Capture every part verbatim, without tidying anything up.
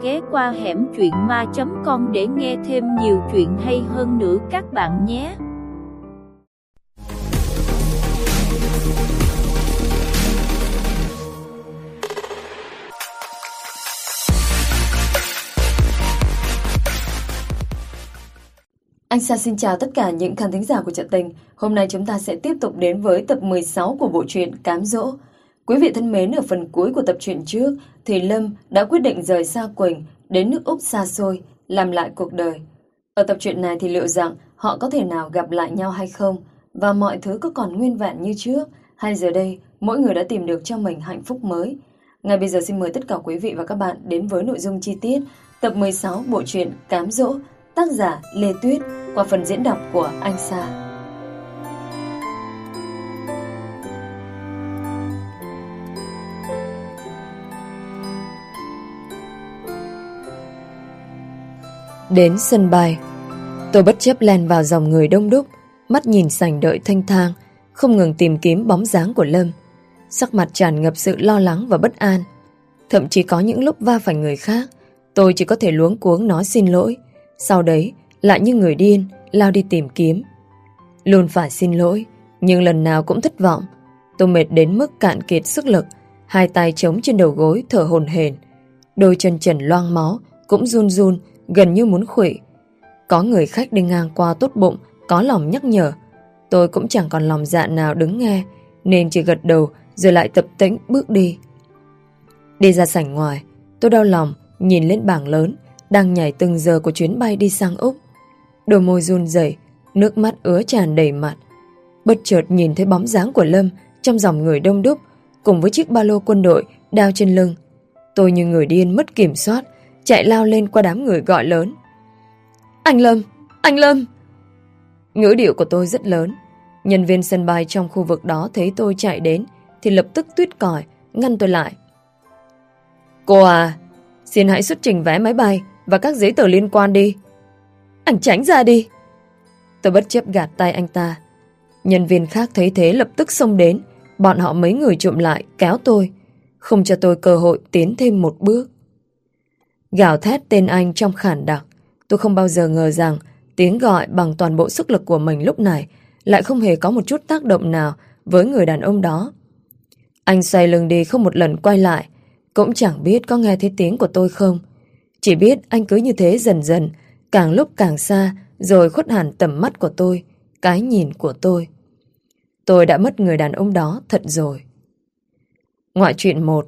ghé qua hẻm truyện ma chấm com để nghe thêm nhiều chuyện hay hơn nữa các bạn nhé. Anh Sa xin chào tất cả những khán thính giả của Trọn Tình. Hôm nay chúng ta sẽ tiếp tục đến với tập mười sáu của bộ truyện Cám Dỗ. Quý vị thân mến, ở phần cuối của tập truyện trước thì Lâm đã quyết định rời xa Quỳnh đến nước Úc xa xôi, làm lại cuộc đời. Ở tập truyện này thì liệu rằng họ có thể nào gặp lại nhau hay không? Và mọi thứ có còn nguyên vẹn như trước? Hay giờ đây mỗi người đã tìm được cho mình hạnh phúc mới? Ngay bây giờ xin mời tất cả quý vị và các bạn đến với nội dung chi tiết tập mười sáu bộ truyện Cám Dỗ, tác giả Lê Tuyết, qua phần diễn đọc của anh Sa. Đến sân bay, tôi bất chấp len vào dòng người đông đúc, mắt nhìn sảnh đợi thênh thang, không ngừng tìm kiếm bóng dáng của Lâm. Sắc mặt tràn ngập sự lo lắng và bất an. Thậm chí có những lúc va phải người khác, tôi chỉ có thể luống cuống nói xin lỗi, sau đấy lại như người điên lao đi tìm kiếm. Luôn phải xin lỗi, nhưng lần nào cũng thất vọng. Tôi mệt đến mức cạn kiệt sức lực, hai tay chống trên đầu gối thở hổn hển, đôi chân trần loang máu cũng run run, gần như muốn khuỵu. Có người khách đi ngang qua tốt bụng có lòng nhắc nhở, tôi cũng chẳng còn lòng dạ nào đứng nghe, nên chỉ gật đầu rồi lại tập tễnh bước đi. Đi ra sảnh ngoài, tôi đau lòng nhìn lên bảng lớn đang nhảy từng giờ của chuyến bay đi sang Úc. Đôi môi run rẩy, nước mắt ứa tràn đầy mặt. Bất chợt nhìn thấy bóng dáng của Lâm trong dòng người đông đúc, cùng với chiếc ba lô quân đội đeo trên lưng. Tôi như người điên mất kiểm soát, chạy lao lên qua đám người gọi lớn: "Anh Lâm! Anh Lâm!" Ngữ điệu của tôi rất lớn. Nhân viên sân bay trong khu vực đó thấy tôi chạy đến thì lập tức tuýt còi ngăn tôi lại. "Cô à, xin hãy xuất trình vé máy bay và các giấy tờ liên quan đi." "Anh tránh ra đi." Tôi bất chấp gạt tay anh ta. Nhân viên khác thấy thế lập tức xông đến. Bọn họ mấy người trụm lại kéo tôi, không cho tôi cơ hội tiến thêm một bước. Gào thét tên anh trong khản đặc. Tôi không bao giờ ngờ rằng tiếng gọi bằng toàn bộ sức lực của mình lúc này lại không hề có một chút tác động nào với người đàn ông đó. Anh xoay lưng đi không một lần quay lại, cũng chẳng biết có nghe thấy tiếng của tôi không. Chỉ biết anh cứ như thế dần dần, càng lúc càng xa, rồi khuất hẳn tầm mắt của tôi, cái nhìn của tôi. Tôi đã mất người đàn ông đó thật rồi. Ngoại truyện một.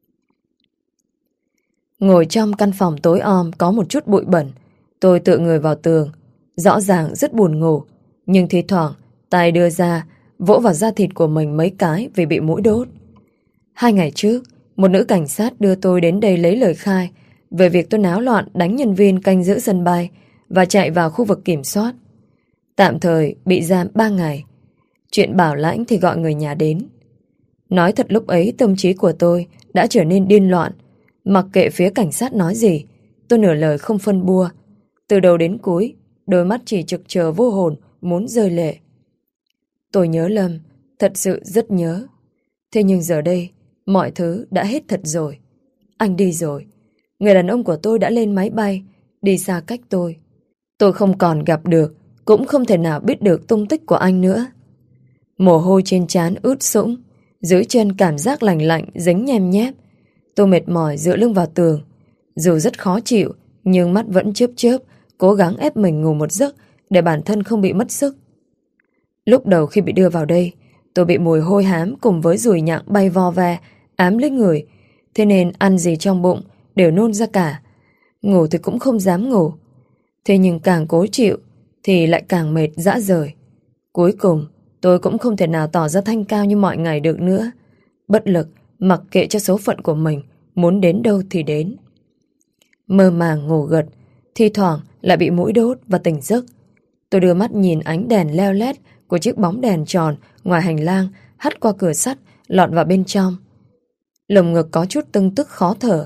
Ngồi trong căn phòng tối om có một chút bụi bẩn, tôi tựa người vào tường, rõ ràng rất buồn ngủ, nhưng thi thoảng tay đưa ra vỗ vào da thịt của mình mấy cái vì bị muỗi đốt. Hai ngày trước, một nữ cảnh sát đưa tôi đến đây lấy lời khai về việc tôi náo loạn đánh nhân viên canh giữ sân bay và chạy vào khu vực kiểm soát. Tạm thời bị giam ba ngày. Chuyện bảo lãnh thì gọi người nhà đến. Nói thật lúc ấy tâm trí của tôi đã trở nên điên loạn. Mặc kệ phía cảnh sát nói gì, tôi nửa lời không phân bua. Từ đầu đến cuối, đôi mắt chỉ trực chờ vô hồn, muốn rơi lệ. Tôi nhớ Lâm, thật sự rất nhớ. Thế nhưng giờ đây, mọi thứ đã hết thật rồi. Anh đi rồi. Người đàn ông của tôi đã lên máy bay, đi xa cách tôi. Tôi không còn gặp được, cũng không thể nào biết được tung tích của anh nữa. Mồ hôi trên trán ướt sũng, dưới chân cảm giác lạnh lạnh dính nhem nhép. Tôi mệt mỏi dựa lưng vào tường. Dù rất khó chịu, nhưng mắt vẫn chớp chớp, cố gắng ép mình ngủ một giấc để bản thân không bị mất sức. Lúc đầu khi bị đưa vào đây, tôi bị mùi hôi hám cùng với ruồi nhặng bay vo ve, ám lấy người. Thế nên ăn gì trong bụng đều nôn ra cả. Ngủ thì cũng không dám ngủ. Thế nhưng càng cố chịu thì lại càng mệt rã rời. Cuối cùng tôi cũng không thể nào tỏ ra thanh cao như mọi ngày được nữa. Bất lực mặc kệ cho số phận của mình muốn đến đâu thì đến. Mơ màng ngủ gật, thi thoảng lại bị muỗi đốt và tỉnh giấc. Tôi đưa mắt nhìn ánh đèn leo lét của chiếc bóng đèn tròn ngoài hành lang hắt qua cửa sắt lọt vào bên trong. Lồng ngực có chút tưng tức khó thở.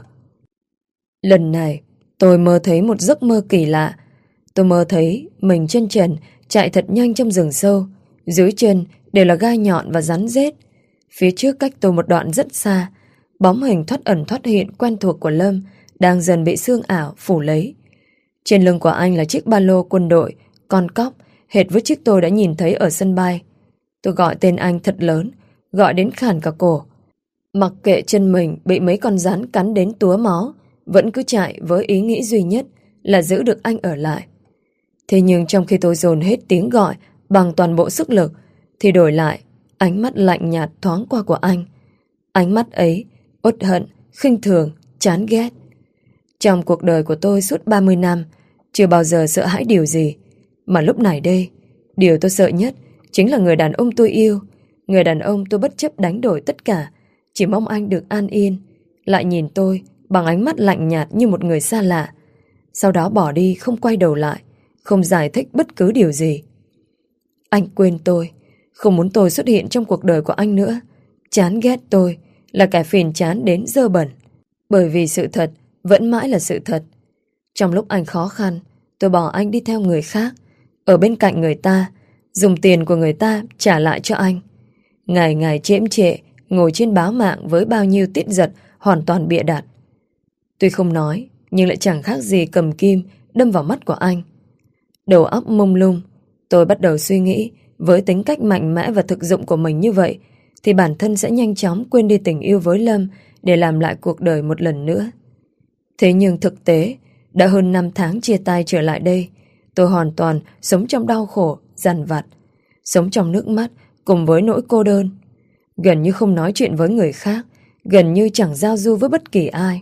Lần này tôi mơ thấy một giấc mơ kỳ lạ. Tôi mơ thấy mình chân trần chạy thật nhanh trong rừng sâu. Dưới chân đều là gai nhọn và rắn rết. Phía trước cách tôi một đoạn rất xa, bóng hình thoát ẩn thoát hiện quen thuộc của Lâm đang dần bị sương ảo phủ lấy. Trên lưng của anh là chiếc ba lô quân đội, con cóc, hệt với chiếc tôi đã nhìn thấy ở sân bay. Tôi gọi tên anh thật lớn, gọi đến khàn cả cổ. Mặc kệ chân mình bị mấy con rắn cắn đến túa máu, vẫn cứ chạy với ý nghĩ duy nhất là giữ được anh ở lại. Thế nhưng trong khi tôi dồn hết tiếng gọi bằng toàn bộ sức lực, thì đổi lại ánh mắt lạnh nhạt thoáng qua của anh. Ánh mắt ấy uất hận, khinh thường, chán ghét. Trong cuộc đời của tôi suốt ba mươi năm, chưa bao giờ sợ hãi điều gì. Mà lúc này đây, điều tôi sợ nhất chính là người đàn ông tôi yêu. Người đàn ông tôi bất chấp đánh đổi tất cả, chỉ mong anh được an yên, lại nhìn tôi bằng ánh mắt lạnh nhạt như một người xa lạ. Sau đó bỏ đi không quay đầu lại, không giải thích bất cứ điều gì. Anh quên tôi, không muốn tôi xuất hiện trong cuộc đời của anh nữa. Chán ghét tôi, là kẻ phiền chán đến dơ bẩn. Bởi vì sự thật vẫn mãi là sự thật. Trong lúc anh khó khăn, tôi bỏ anh đi theo người khác, ở bên cạnh người ta, dùng tiền của người ta trả lại cho anh. Ngày ngày chễm chệ, ngồi trên báo mạng với bao nhiêu tiết giật hoàn toàn bịa đặt. Tuy không nói, nhưng lại chẳng khác gì cầm kim đâm vào mắt của anh. Đầu óc mông lung, tôi bắt đầu suy nghĩ, với tính cách mạnh mẽ và thực dụng của mình như vậy, thì bản thân sẽ nhanh chóng quên đi tình yêu với Lâm để làm lại cuộc đời một lần nữa. Thế nhưng thực tế, đã hơn năm tháng chia tay trở lại đây, tôi hoàn toàn sống trong đau khổ, dằn vặt, sống trong nước mắt cùng với nỗi cô đơn. Gần như không nói chuyện với người khác, gần như chẳng giao du với bất kỳ ai.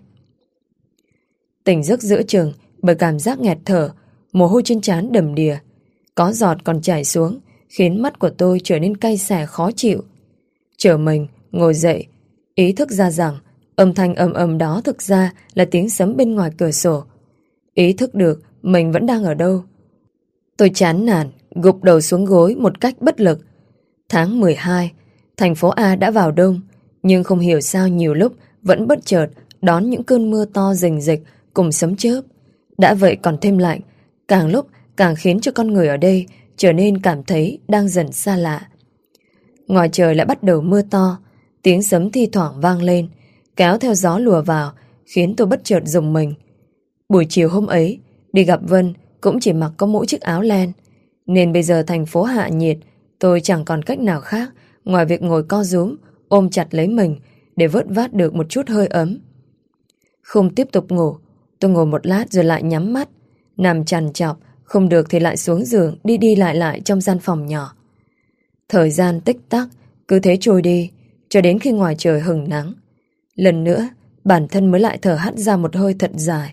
Tỉnh giấc giữa chừng bởi cảm giác nghẹt thở, mồ hôi trên trán đầm đìa, có giọt còn chảy xuống, khiến mắt của tôi trở nên cay xè khó chịu. Trở mình, ngồi dậy, ý thức ra rằng âm thanh ầm ầm đó thực ra là tiếng sấm bên ngoài cửa sổ. Ý thức được mình vẫn đang ở đâu. Tôi chán nản, gục đầu xuống gối một cách bất lực. Tháng mười hai, thành phố A đã vào đông, nhưng không hiểu sao nhiều lúc vẫn bất chợt đón những cơn mưa to rình rịch cùng sấm chớp. Đã vậy còn thêm lạnh, càng lúc càng khiến cho con người ở đây trở nên cảm thấy đang dần xa lạ. Ngoài trời lại bắt đầu mưa to, tiếng sấm thi thoảng vang lên, kéo theo gió lùa vào, khiến tôi bất chợt rùng mình. Buổi chiều hôm ấy, đi gặp Vân cũng chỉ mặc có mỗi chiếc áo len, nên bây giờ thành phố hạ nhiệt, tôi chẳng còn cách nào khác ngoài việc ngồi co rúm, ôm chặt lấy mình để vớt vát được một chút hơi ấm. Không tiếp tục ngủ, tôi ngồi một lát rồi lại nhắm mắt, nằm trằn trọc, không được thì lại xuống giường đi đi lại lại trong gian phòng nhỏ. Thời gian tích tắc, cứ thế trôi đi, cho đến khi ngoài trời hừng nắng. Lần nữa, bản thân mới lại thở hắt ra một hơi thật dài.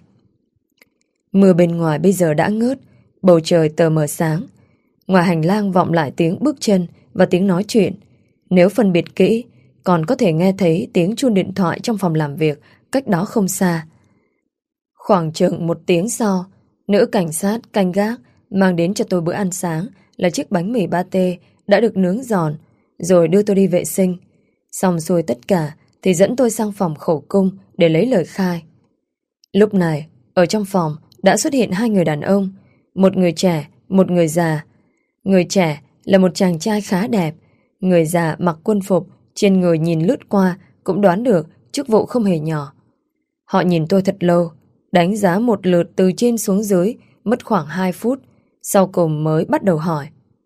Mưa bên ngoài bây giờ đã ngớt, bầu trời tờ mờ sáng. Ngoài hành lang vọng lại tiếng bước chân và tiếng nói chuyện. Nếu phân biệt kỹ, còn có thể nghe thấy tiếng chuông điện thoại trong phòng làm việc cách đó không xa. Khoảng chừng một tiếng sau, nữ cảnh sát canh gác mang đến cho tôi bữa ăn sáng là chiếc bánh mì pate đã được nướng giòn, rồi đưa tôi đi vệ sinh. Xong xuôi tất cả thì dẫn tôi sang phòng khẩu cung để lấy lời khai. Lúc này, ở trong phòng đã xuất hiện hai người đàn ông, một người trẻ, một người già. Người trẻ là một chàng trai khá đẹp, người già mặc quân phục, trên người nhìn lướt qua cũng đoán được chức vụ không hề nhỏ. Họ nhìn tôi thật lâu, đánh giá một lượt từ trên xuống dưới, mất khoảng hai phút, sau cùng mới bắt đầu hỏi.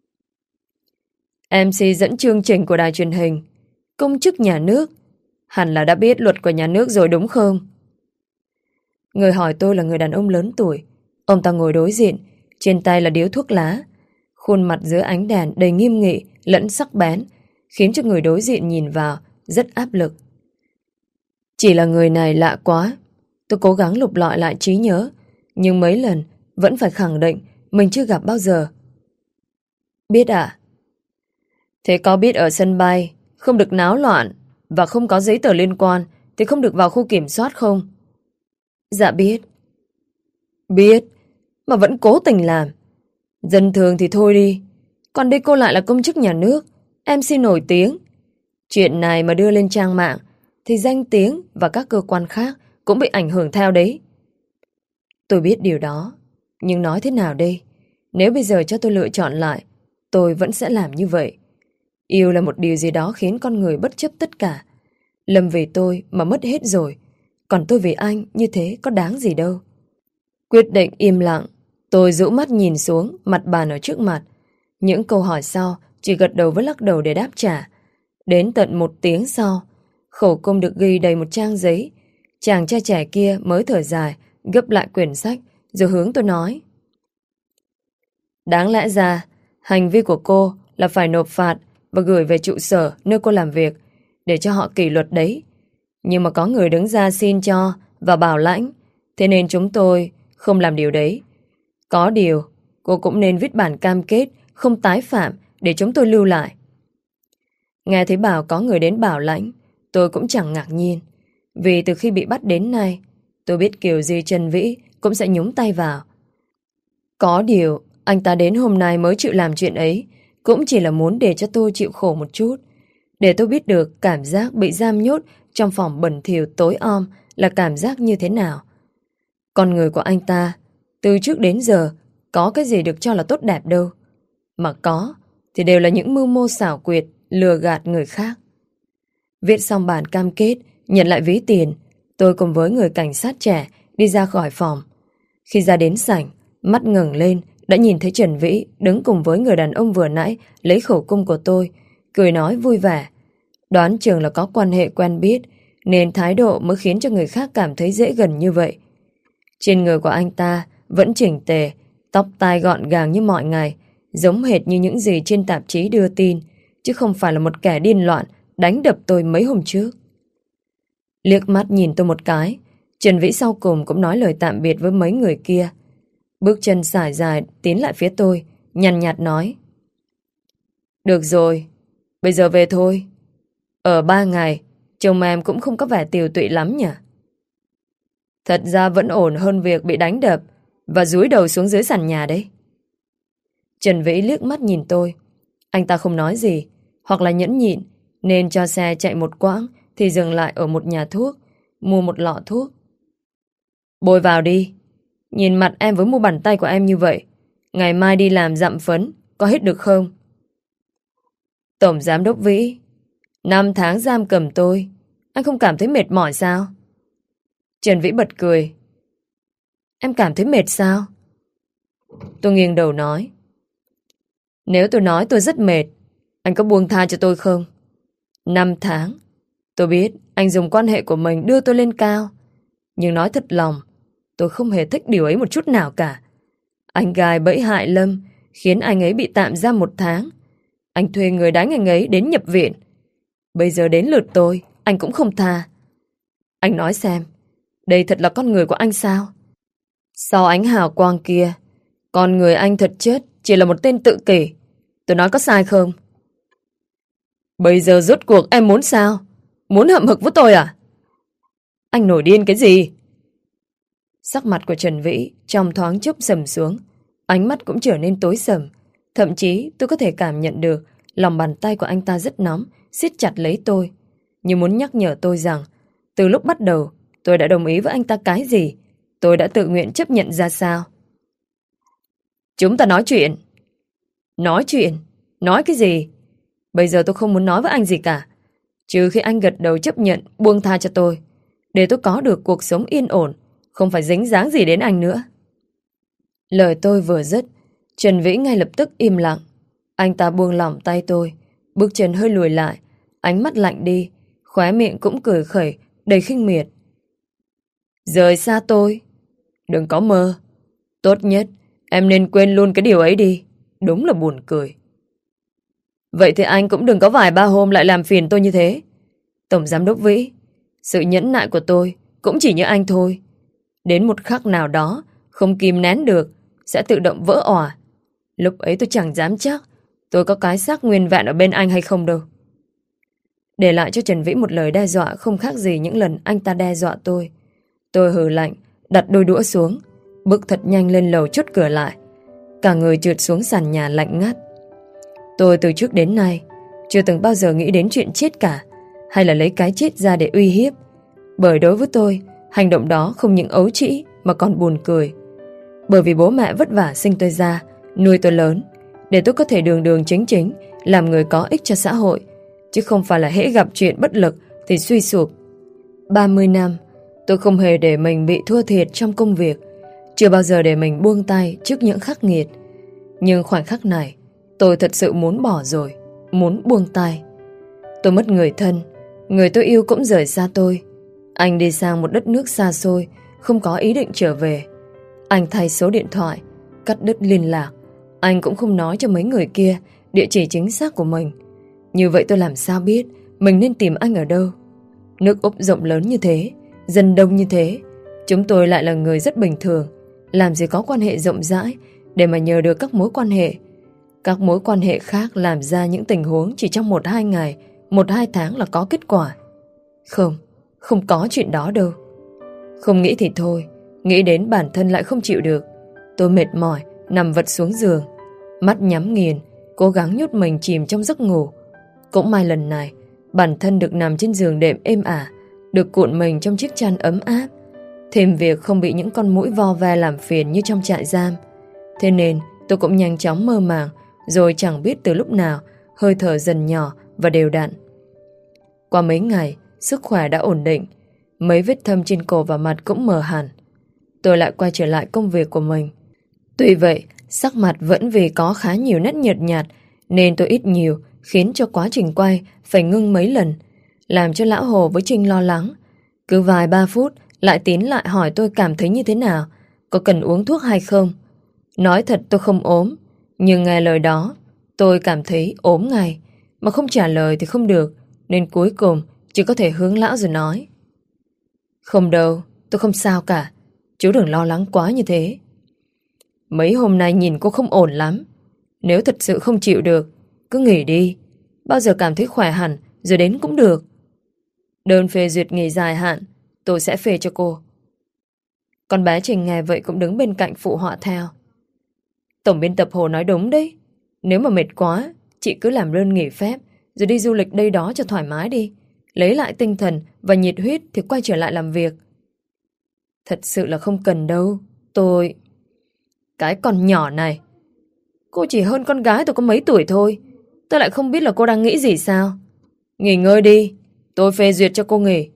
em xê dẫn chương trình của đài truyền hình, công chức nhà nước, hẳn là đã biết luật của nhà nước rồi đúng không? Người hỏi tôi là người đàn ông lớn tuổi. Ông ta ngồi đối diện, trên tay là điếu thuốc lá, khuôn mặt dưới ánh đèn đầy nghiêm nghị lẫn sắc bén, khiến cho người đối diện nhìn vào rất áp lực. Chỉ là người này lạ quá. Tôi cố gắng lục lọi lại trí nhớ, nhưng mấy lần vẫn phải khẳng định mình chưa gặp bao giờ. Biết ạ? Thế có biết ở sân bay không được náo loạn và không có giấy tờ liên quan thì không được vào khu kiểm soát không? Dạ biết. Biết mà vẫn cố tình làm. Dân thường thì thôi đi, còn đây cô lại là công chức nhà nước, em xê nổi tiếng. Chuyện này mà đưa lên trang mạng thì danh tiếng và các cơ quan khác cũng bị ảnh hưởng theo đấy. Tôi biết điều đó, nhưng nói thế nào đây? Nếu bây giờ cho tôi lựa chọn lại, tôi vẫn sẽ làm như vậy. Yêu là một điều gì đó khiến con người bất chấp tất cả. Lâm vì tôi mà mất hết rồi. Còn tôi vì anh như thế có đáng gì đâu. Quyết định im lặng. Tôi rũ mắt nhìn xuống mặt bàn ở trước mặt. Những câu hỏi sau chỉ gật đầu với lắc đầu để đáp trả. Đến tận một tiếng sau, khẩu cung được ghi đầy một trang giấy. Chàng trai trẻ kia mới thở dài, gấp lại quyển sách, rồi hướng tôi nói. Đáng lẽ ra, hành vi của cô là phải nộp phạt và gửi về trụ sở nơi cô làm việc để cho họ kỷ luật đấy. Nhưng mà có người đứng ra xin cho và bảo lãnh, thế nên chúng tôi không làm điều đấy. Có điều, cô cũng nên viết bản cam kết không tái phạm để chúng tôi lưu lại. Nghe thấy bảo có người đến bảo lãnh, tôi cũng chẳng ngạc nhiên. Vì từ khi bị bắt đến nay, tôi biết kiểu gì Trần Vĩ cũng sẽ nhúng tay vào. Có điều, anh ta đến hôm nay mới chịu làm chuyện ấy, cũng chỉ là muốn để cho tôi chịu khổ một chút. Để tôi biết được cảm giác bị giam nhốt trong phòng bẩn thỉu tối om là cảm giác như thế nào. Con người của anh ta, từ trước đến giờ, có cái gì được cho là tốt đẹp đâu. Mà có, thì đều là những mưu mô xảo quyệt, lừa gạt người khác. Viết xong bản cam kết, nhận lại ví tiền, tôi cùng với người cảnh sát trẻ đi ra khỏi phòng. Khi ra đến sảnh, mắt ngẩng lên, đã nhìn thấy Trần Vĩ đứng cùng với người đàn ông vừa nãy lấy khẩu cung của tôi, cười nói vui vẻ. Đoán chừng là có quan hệ quen biết, nên thái độ mới khiến cho người khác cảm thấy dễ gần như vậy. Trên người của anh ta vẫn chỉnh tề, tóc tai gọn gàng như mọi ngày, giống hệt như những gì trên tạp chí đưa tin, chứ không phải là một kẻ điên loạn đánh đập tôi mấy hôm trước. Liếc mắt nhìn tôi một cái, Trần Vĩ sau cùng cũng nói lời tạm biệt với mấy người kia. Bước chân sải dài tiến lại phía tôi, nhàn nhạt nói. Được rồi, bây giờ về thôi. Ở ba ngày, chồng em cũng không có vẻ tiều tụy lắm nhỉ? Thật ra vẫn ổn hơn việc bị đánh đập và dúi đầu xuống dưới sàn nhà đấy. Trần Vĩ liếc mắt nhìn tôi. Anh ta không nói gì, hoặc là nhẫn nhịn, nên cho xe chạy một quãng thì dừng lại ở một nhà thuốc, mua một lọ thuốc. Bôi vào đi. Nhìn mặt em với mu bàn tay của em như vậy, ngày mai đi làm dặm phấn, có hết được không? Tổng giám đốc Vĩ, năm tháng giam cầm tôi, anh không cảm thấy mệt mỏi sao? Trần Vĩ bật cười. Em cảm thấy mệt sao? Tôi nghiêng đầu nói. Nếu tôi nói tôi rất mệt, anh có buông tha cho tôi không? Năm tháng. Tôi biết anh dùng quan hệ của mình đưa tôi lên cao, nhưng nói thật lòng, tôi không hề thích điều ấy một chút nào cả. Anh gài bẫy hại Lâm, khiến anh ấy bị tạm giam một tháng. Anh thuê người đánh anh ấy đến nhập viện. Bây giờ đến lượt tôi, anh cũng không tha. Anh nói xem, đây thật là con người của anh sao? Sau ánh hào quang kia, con người anh thật chất chỉ là một tên tự kỷ. Tôi nói có sai không? Bây giờ rốt cuộc em muốn sao? Muốn hậm hực với tôi à? Anh nổi điên cái gì? Sắc mặt của Trần Vĩ trong thoáng chốc sầm xuống, ánh mắt cũng trở nên tối sầm. Thậm chí tôi có thể cảm nhận được lòng bàn tay của anh ta rất nóng, siết chặt lấy tôi, như muốn nhắc nhở tôi rằng từ lúc bắt đầu tôi đã đồng ý với anh ta cái gì, tôi đã tự nguyện chấp nhận ra sao. Chúng ta nói chuyện. Nói chuyện? Nói cái gì? Bây giờ tôi không muốn nói với anh gì cả, trừ khi anh gật đầu chấp nhận buông tha cho tôi, để tôi có được cuộc sống yên ổn, không phải dính dáng gì đến anh nữa. Lời tôi vừa dứt, Trần Vĩ ngay lập tức im lặng. Anh ta buông lỏng tay tôi, bước chân hơi lùi lại, ánh mắt lạnh đi, khóe miệng cũng cười khẩy, đầy khinh miệt. Rời xa tôi. Đừng có mơ. Tốt nhất, em nên quên luôn cái điều ấy đi. Đúng là buồn cười. Vậy thì anh cũng đừng có vài ba hôm lại làm phiền tôi như thế. Tổng giám đốc Vĩ, sự nhẫn nại của tôi cũng chỉ như anh thôi. Đến một khắc nào đó, không kìm nén được, sẽ tự động vỡ òa. Lúc ấy tôi chẳng dám chắc tôi có cái xác nguyên vẹn ở bên anh hay không đâu. Để lại cho Trần Vĩ một lời đe dọa không khác gì những lần anh ta đe dọa tôi. Tôi hừ lạnh, đặt đôi đũa xuống, bước thật nhanh lên lầu chốt cửa lại. Cả người trượt xuống sàn nhà lạnh ngắt. Tôi từ trước đến nay chưa từng bao giờ nghĩ đến chuyện chết cả, hay là lấy cái chết ra để uy hiếp. Bởi đối với tôi, hành động đó không những ấu trĩ mà còn buồn cười. Bởi vì bố mẹ vất vả sinh tôi ra, nuôi tôi lớn, để tôi có thể đường đường chính chính làm người có ích cho xã hội, chứ không phải là hễ gặp chuyện bất lực thì suy sụp. Ba mươi năm Tôi không hề để mình bị thua thiệt trong công việc, chưa bao giờ để mình buông tay trước những khắc nghiệt. Nhưng khoảnh khắc này, tôi thật sự muốn bỏ rồi, muốn buông tay. Tôi mất người thân, người tôi yêu cũng rời xa tôi. Anh đi sang một đất nước xa xôi, không có ý định trở về. Anh thay số điện thoại, cắt đứt liên lạc. Anh cũng không nói cho mấy người kia địa chỉ chính xác của mình. Như vậy tôi làm sao biết mình nên tìm anh ở đâu? Nước Úc rộng lớn như thế, dân đông như thế, chúng tôi lại là người rất bình thường, làm gì có quan hệ rộng rãi để mà nhờ được các mối quan hệ. Các mối quan hệ khác làm ra những tình huống chỉ trong một hai ngày, một hai tháng là có kết quả. Không, không có chuyện đó đâu. Không nghĩ thì thôi, nghĩ đến bản thân lại không chịu được. Tôi mệt mỏi, nằm vật xuống giường, mắt nhắm nghiền, cố gắng nhốt mình chìm trong giấc ngủ. Cũng may lần này, bản thân được nằm trên giường đệm êm ả, được cuộn mình trong chiếc chăn ấm áp. Thêm việc không bị những con muỗi vo ve làm phiền như trong trại giam. Thế nên tôi cũng nhanh chóng mơ màng, rồi chẳng biết từ lúc nào hơi thở dần nhỏ và đều đặn. Qua mấy ngày, sức khỏe đã ổn định, mấy vết thâm trên cổ và mặt cũng mờ hẳn. Tôi lại quay trở lại công việc của mình. Tuy vậy, sắc mặt vẫn vì có khá nhiều nét nhợt nhạt, nên tôi ít nhiều khiến cho quá trình quay phải ngưng mấy lần, làm cho Lão Hồ với Trinh lo lắng. Cứ vài ba phút lại tín lại hỏi tôi cảm thấy như thế nào, có cần uống thuốc hay không. Nói thật tôi không ốm, nhưng nghe lời đó tôi cảm thấy ốm ngay. Mà không trả lời thì không được, nên cuối cùng chỉ có thể hướng Lão rồi nói: Không đâu, tôi không sao cả. Chú đừng lo lắng quá như thế. Mấy hôm nay nhìn cô không ổn lắm. Nếu thật sự không chịu được, cứ nghỉ đi. Bao giờ cảm thấy khỏe hẳn rồi đến cũng được. Đơn phê duyệt nghỉ dài hạn tôi sẽ phê cho cô. Con bé Trình nghe vậy cũng đứng bên cạnh phụ họa theo. Tổng biên tập Hồ nói đúng đấy. Nếu mà mệt quá, chị cứ làm đơn nghỉ phép rồi đi du lịch đây đó cho thoải mái đi. Lấy lại tinh thần và nhiệt huyết thì quay trở lại làm việc. Thật sự là không cần đâu. Tôi... Cái con nhỏ này, cô chỉ hơn con gái tôi có mấy tuổi thôi. Tôi lại không biết là cô đang nghĩ gì sao. Nghỉ ngơi đi, tôi phê duyệt cho cô nghỉ.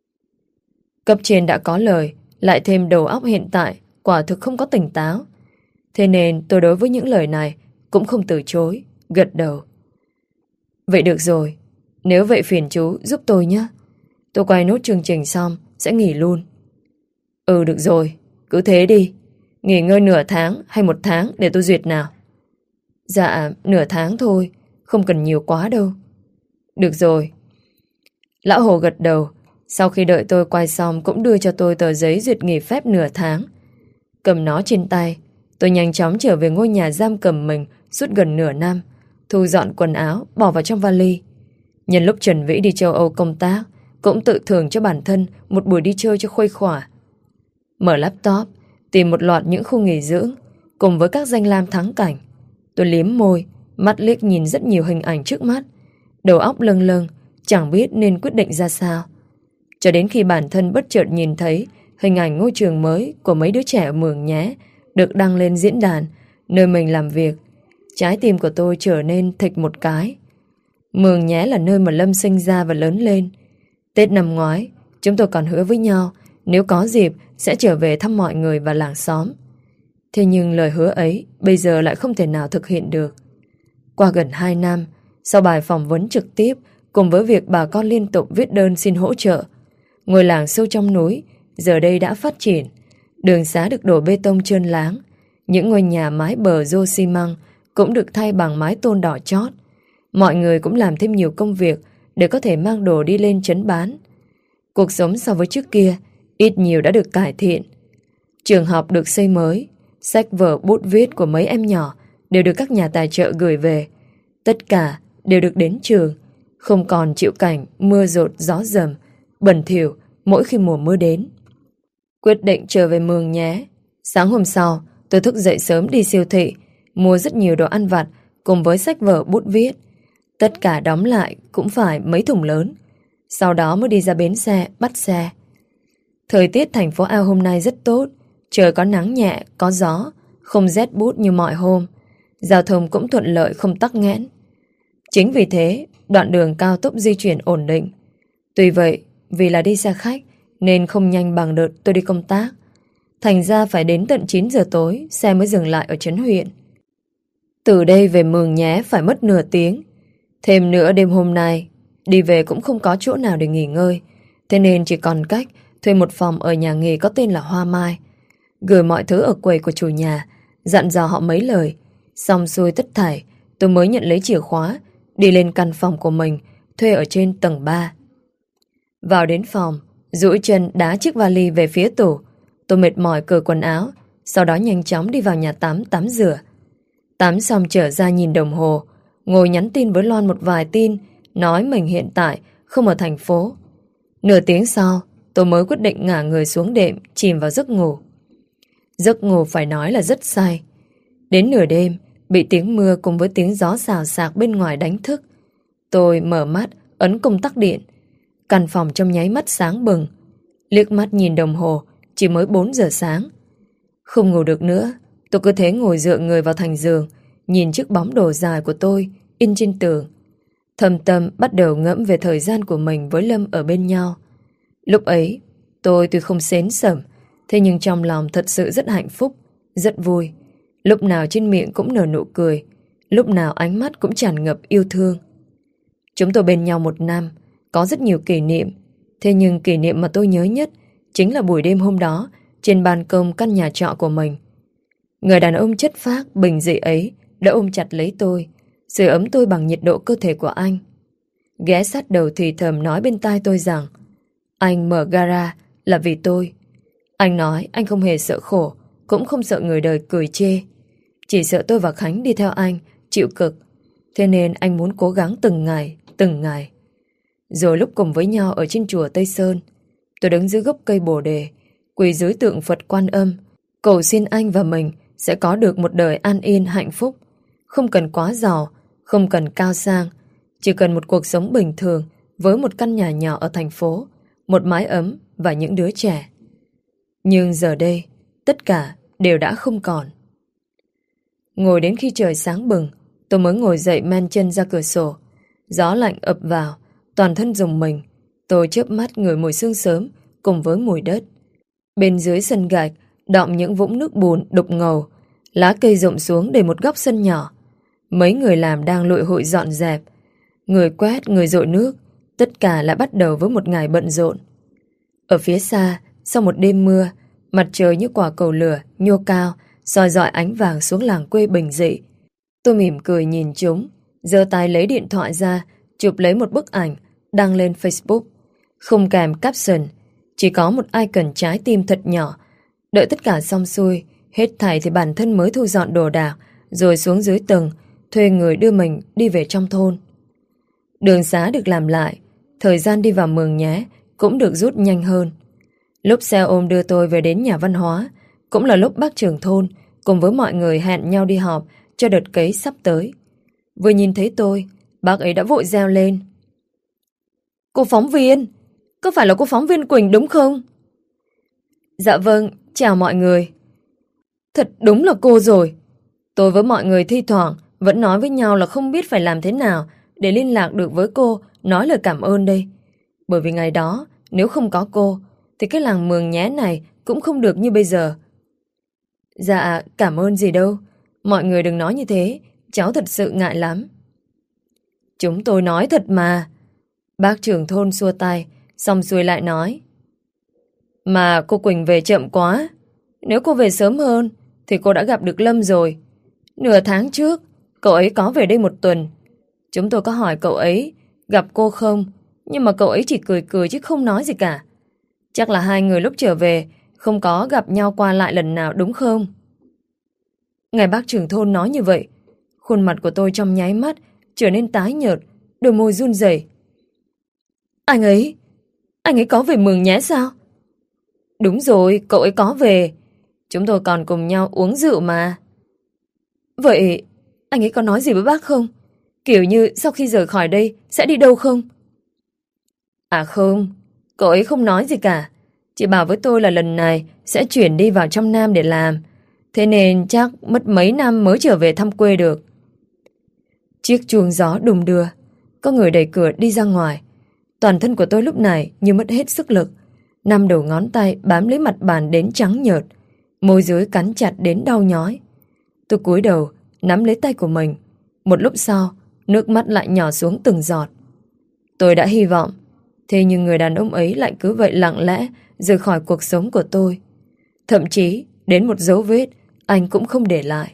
Cấp trên đã có lời, lại thêm đầu óc hiện tại quả thực không có tỉnh táo. Thế nên tôi đối với những lời này cũng không từ chối, gật đầu. Vậy được rồi, nếu vậy phiền chú giúp tôi nhé. Tôi quay nốt chương trình xong sẽ nghỉ luôn. Ừ được rồi, cứ thế đi. Nghỉ ngơi nửa tháng hay một tháng để tôi duyệt nào. Dạ, nửa tháng thôi, không cần nhiều quá đâu. Được rồi. Lão Hồ gật đầu. Sau khi đợi tôi quay xong cũng đưa cho tôi tờ giấy duyệt nghỉ phép nửa tháng. Cầm nó trên tay, tôi nhanh chóng trở về ngôi nhà giam cầm mình suốt gần nửa năm, thu dọn quần áo, bỏ vào trong vali. Nhân lúc Trần Vĩ đi châu Âu công tác, cũng tự thưởng cho bản thân một buổi đi chơi cho khuây khỏa. Mở laptop, tìm một loạt những khu nghỉ dưỡng cùng với các danh lam thắng cảnh. Tôi liếm môi, mắt liếc nhìn rất nhiều hình ảnh trước mắt, đầu óc lâng lâng, chẳng biết nên quyết định ra sao. Cho đến khi bản thân bất chợt nhìn thấy hình ảnh ngôi trường mới của mấy đứa trẻ ở Mường Nhé được đăng lên diễn đàn nơi mình làm việc, trái tim của tôi trở nên thịch một cái. Mường Nhé là nơi mà Lâm sinh ra và lớn lên. Tết năm ngoái, chúng tôi còn hứa với nhau nếu có dịp sẽ trở về thăm mọi người và làng xóm. Thế nhưng lời hứa ấy bây giờ lại không thể nào thực hiện được. Qua gần hai năm, sau bài phỏng vấn trực tiếp cùng với việc bà con liên tục viết đơn xin hỗ trợ, ngôi làng sâu trong núi giờ đây đã phát triển. Đường xá được đổ bê tông trơn láng, những ngôi nhà mái bờ rô xi măng cũng được thay bằng mái tôn đỏ chót. Mọi người cũng làm thêm nhiều công việc để có thể mang đồ đi lên trấn bán. Cuộc sống so với trước kia ít nhiều đã được cải thiện. Trường học được xây mới, sách vở bút viết của mấy em nhỏ đều được các nhà tài trợ gửi về. Tất cả đều được đến trường, không còn chịu cảnh mưa dột gió dầm, bẩn thỉu mỗi khi mùa mưa đến. Quyết định trở về Mường Nhé. Sáng hôm sau, tôi thức dậy sớm đi siêu thị, mua rất nhiều đồ ăn vặt cùng với sách vở bút viết. Tất cả đóng lại cũng phải mấy thùng lớn. Sau đó mới đi ra bến xe, bắt xe. Thời tiết thành phố Ao hôm nay rất tốt. Trời có nắng nhẹ, có gió, không rét bút như mọi hôm. Giao thông cũng thuận lợi, không tắc nghẽn. Chính vì thế, đoạn đường cao tốc di chuyển ổn định. Tuy vậy, vì là đi xe khách nên không nhanh bằng đợt tôi đi công tác. Thành ra phải đến tận chín giờ tối xe mới dừng lại ở trấn huyện. Từ đây về Mường Nhé phải mất nửa tiếng. Thêm nữa đêm hôm nay đi về cũng không có chỗ nào để nghỉ ngơi, thế nên chỉ còn cách thuê một phòng ở nhà nghỉ có tên là Hoa Mai, gửi mọi thứ ở quầy của chủ nhà, dặn dò họ mấy lời. Xong xuôi tất thảy, tôi mới nhận lấy chìa khóa, đi lên căn phòng của mình, thuê ở trên tầng ba. Vào đến phòng, duỗi chân đá chiếc vali về phía tủ. Tôi mệt mỏi cởi quần áo, sau đó nhanh chóng đi vào nhà tắm tắm rửa. Tắm xong trở ra nhìn đồng hồ, ngồi nhắn tin với Loan một vài tin, nói mình hiện tại không ở thành phố. Nửa tiếng sau, tôi mới quyết định ngả người xuống đệm, chìm vào giấc ngủ. Giấc ngủ phải nói là rất say. Đến nửa đêm, bị tiếng mưa cùng với tiếng gió xào xạc bên ngoài đánh thức. Tôi mở mắt, ấn công tắc điện. Căn phòng trong nháy mắt sáng bừng. Liếc mắt nhìn đồng hồ, chỉ mới bốn giờ sáng. Không ngủ được nữa, tôi cứ thế ngồi dựa người vào thành giường, nhìn chiếc bóng đồ dài của tôi in trên tường. Thầm tâm bắt đầu ngẫm về thời gian của mình với Lâm ở bên nhau. Lúc ấy, tôi tuy không xến sẩm, thế nhưng trong lòng thật sự rất hạnh phúc, rất vui. Lúc nào trên miệng cũng nở nụ cười, lúc nào ánh mắt cũng tràn ngập yêu thương. Chúng tôi bên nhau một năm, có rất nhiều kỷ niệm. Thế nhưng kỷ niệm mà tôi nhớ nhất chính là buổi đêm hôm đó trên ban công căn nhà trọ của mình. Người đàn ông chất phác, bình dị ấy đã ôm chặt lấy tôi, sưởi ấm tôi bằng nhiệt độ cơ thể của anh. Ghé sát đầu thì thầm nói bên tai tôi rằng anh mở gara là vì tôi. Anh nói anh không hề sợ khổ, cũng không sợ người đời cười chê. Chỉ sợ tôi và Khánh đi theo anh, chịu cực. Thế nên anh muốn cố gắng từng ngày, từng ngày. Rồi lúc cùng với nhau ở trên chùa Tây Sơn, tôi đứng dưới gốc cây bồ đề, quỳ dưới tượng Phật Quan Âm, cầu xin anh và mình sẽ có được một đời an yên hạnh phúc. Không cần quá giàu, không cần cao sang, chỉ cần một cuộc sống bình thường với một căn nhà nhỏ ở thành phố, một mái ấm và những đứa trẻ. Nhưng giờ đây, tất cả đều đã không còn. Ngồi đến khi trời sáng bừng, tôi mới ngồi dậy men chân ra cửa sổ. Gió lạnh ập vào, toàn thân rùng mình. Tôi chớp mắt ngửi mùi sương sớm cùng với mùi đất. Bên dưới sân gạch đọng những vũng nước bùn đục ngầu, lá cây rụng xuống để một góc sân nhỏ. Mấy người làm đang lội hội dọn dẹp, người quét, người dội nước. Tất cả lại bắt đầu với một ngày bận rộn. Ở phía xa, sau một đêm mưa, mặt trời như quả cầu lửa nhô cao, soi rọi ánh vàng xuống làng quê bình dị. Tôi mỉm cười nhìn chúng, giơ tay lấy điện thoại ra, chụp lấy một bức ảnh, đăng lên Facebook. Không kèm caption, chỉ có một icon trái tim thật nhỏ. Đợi tất cả xong xuôi, hết thảy thì bản thân mới thu dọn đồ đạc, rồi xuống dưới tầng, thuê người đưa mình đi về trong thôn. Đường xá được làm lại, thời gian đi vào Mường Nhé cũng được rút nhanh hơn. Lúc xe ôm đưa tôi về đến nhà văn hóa, cũng là lúc bác trưởng thôn cùng với mọi người hẹn nhau đi họp cho đợt cấy sắp tới. Vừa nhìn thấy tôi, bác ấy đã vội reo lên. Cô phóng viên, có phải là cô phóng viên Quỳnh đúng không? Dạ vâng, chào mọi người. Thật đúng là cô rồi. Tôi với mọi người thi thoảng vẫn nói với nhau là không biết phải làm thế nào để liên lạc được với cô, nói lời cảm ơn đây. Bởi vì ngày đó, nếu không có cô, thì cái làng Mường Nhé này cũng không được như bây giờ. Dạ, cảm ơn gì đâu. Mọi người đừng nói như thế, cháu thật sự ngại lắm. Chúng tôi nói thật mà. Bác trưởng thôn xua tay, xong xuôi lại nói. Mà cô Quỳnh về chậm quá. Nếu cô về sớm hơn, thì cô đã gặp được Lâm rồi. Nửa tháng trước, cậu ấy có về đây một tuần. Chúng tôi có hỏi cậu ấy gặp cô không, nhưng mà cậu ấy chỉ cười cười chứ không nói gì cả. Chắc là hai người lúc trở về không có gặp nhau qua lại lần nào đúng không? Ngài bác trưởng thôn nói như vậy, khuôn mặt của tôi trong nháy mắt trở nên tái nhợt, đôi môi run rẩy. Anh ấy, anh ấy có về Mường Nhé sao? Đúng rồi, cậu ấy có về. Chúng tôi còn cùng nhau uống rượu mà. Vậy anh ấy có nói gì với bác không? Kiểu như sau khi rời khỏi đây sẽ đi đâu không? À không, cậu ấy không nói gì cả. Chỉ bảo với tôi là lần này sẽ chuyển đi vào trong Nam để làm. Thế nên chắc mất mấy năm mới trở về thăm quê được. Chiếc chuông gió đùng đưa, có người đẩy cửa đi ra ngoài. Toàn thân của tôi lúc này như mất hết sức lực. năm đầu ngón tay bám lấy mặt bàn đến trắng nhợt, môi dưới cắn chặt đến đau nhói. Tôi cúi đầu, nắm lấy tay của mình. Một lúc sau, nước mắt lại nhỏ xuống từng giọt. Tôi đã hy vọng, thế nhưng người đàn ông ấy lại cứ vậy lặng lẽ rời khỏi cuộc sống của tôi. Thậm chí, đến một dấu vết, anh cũng không để lại.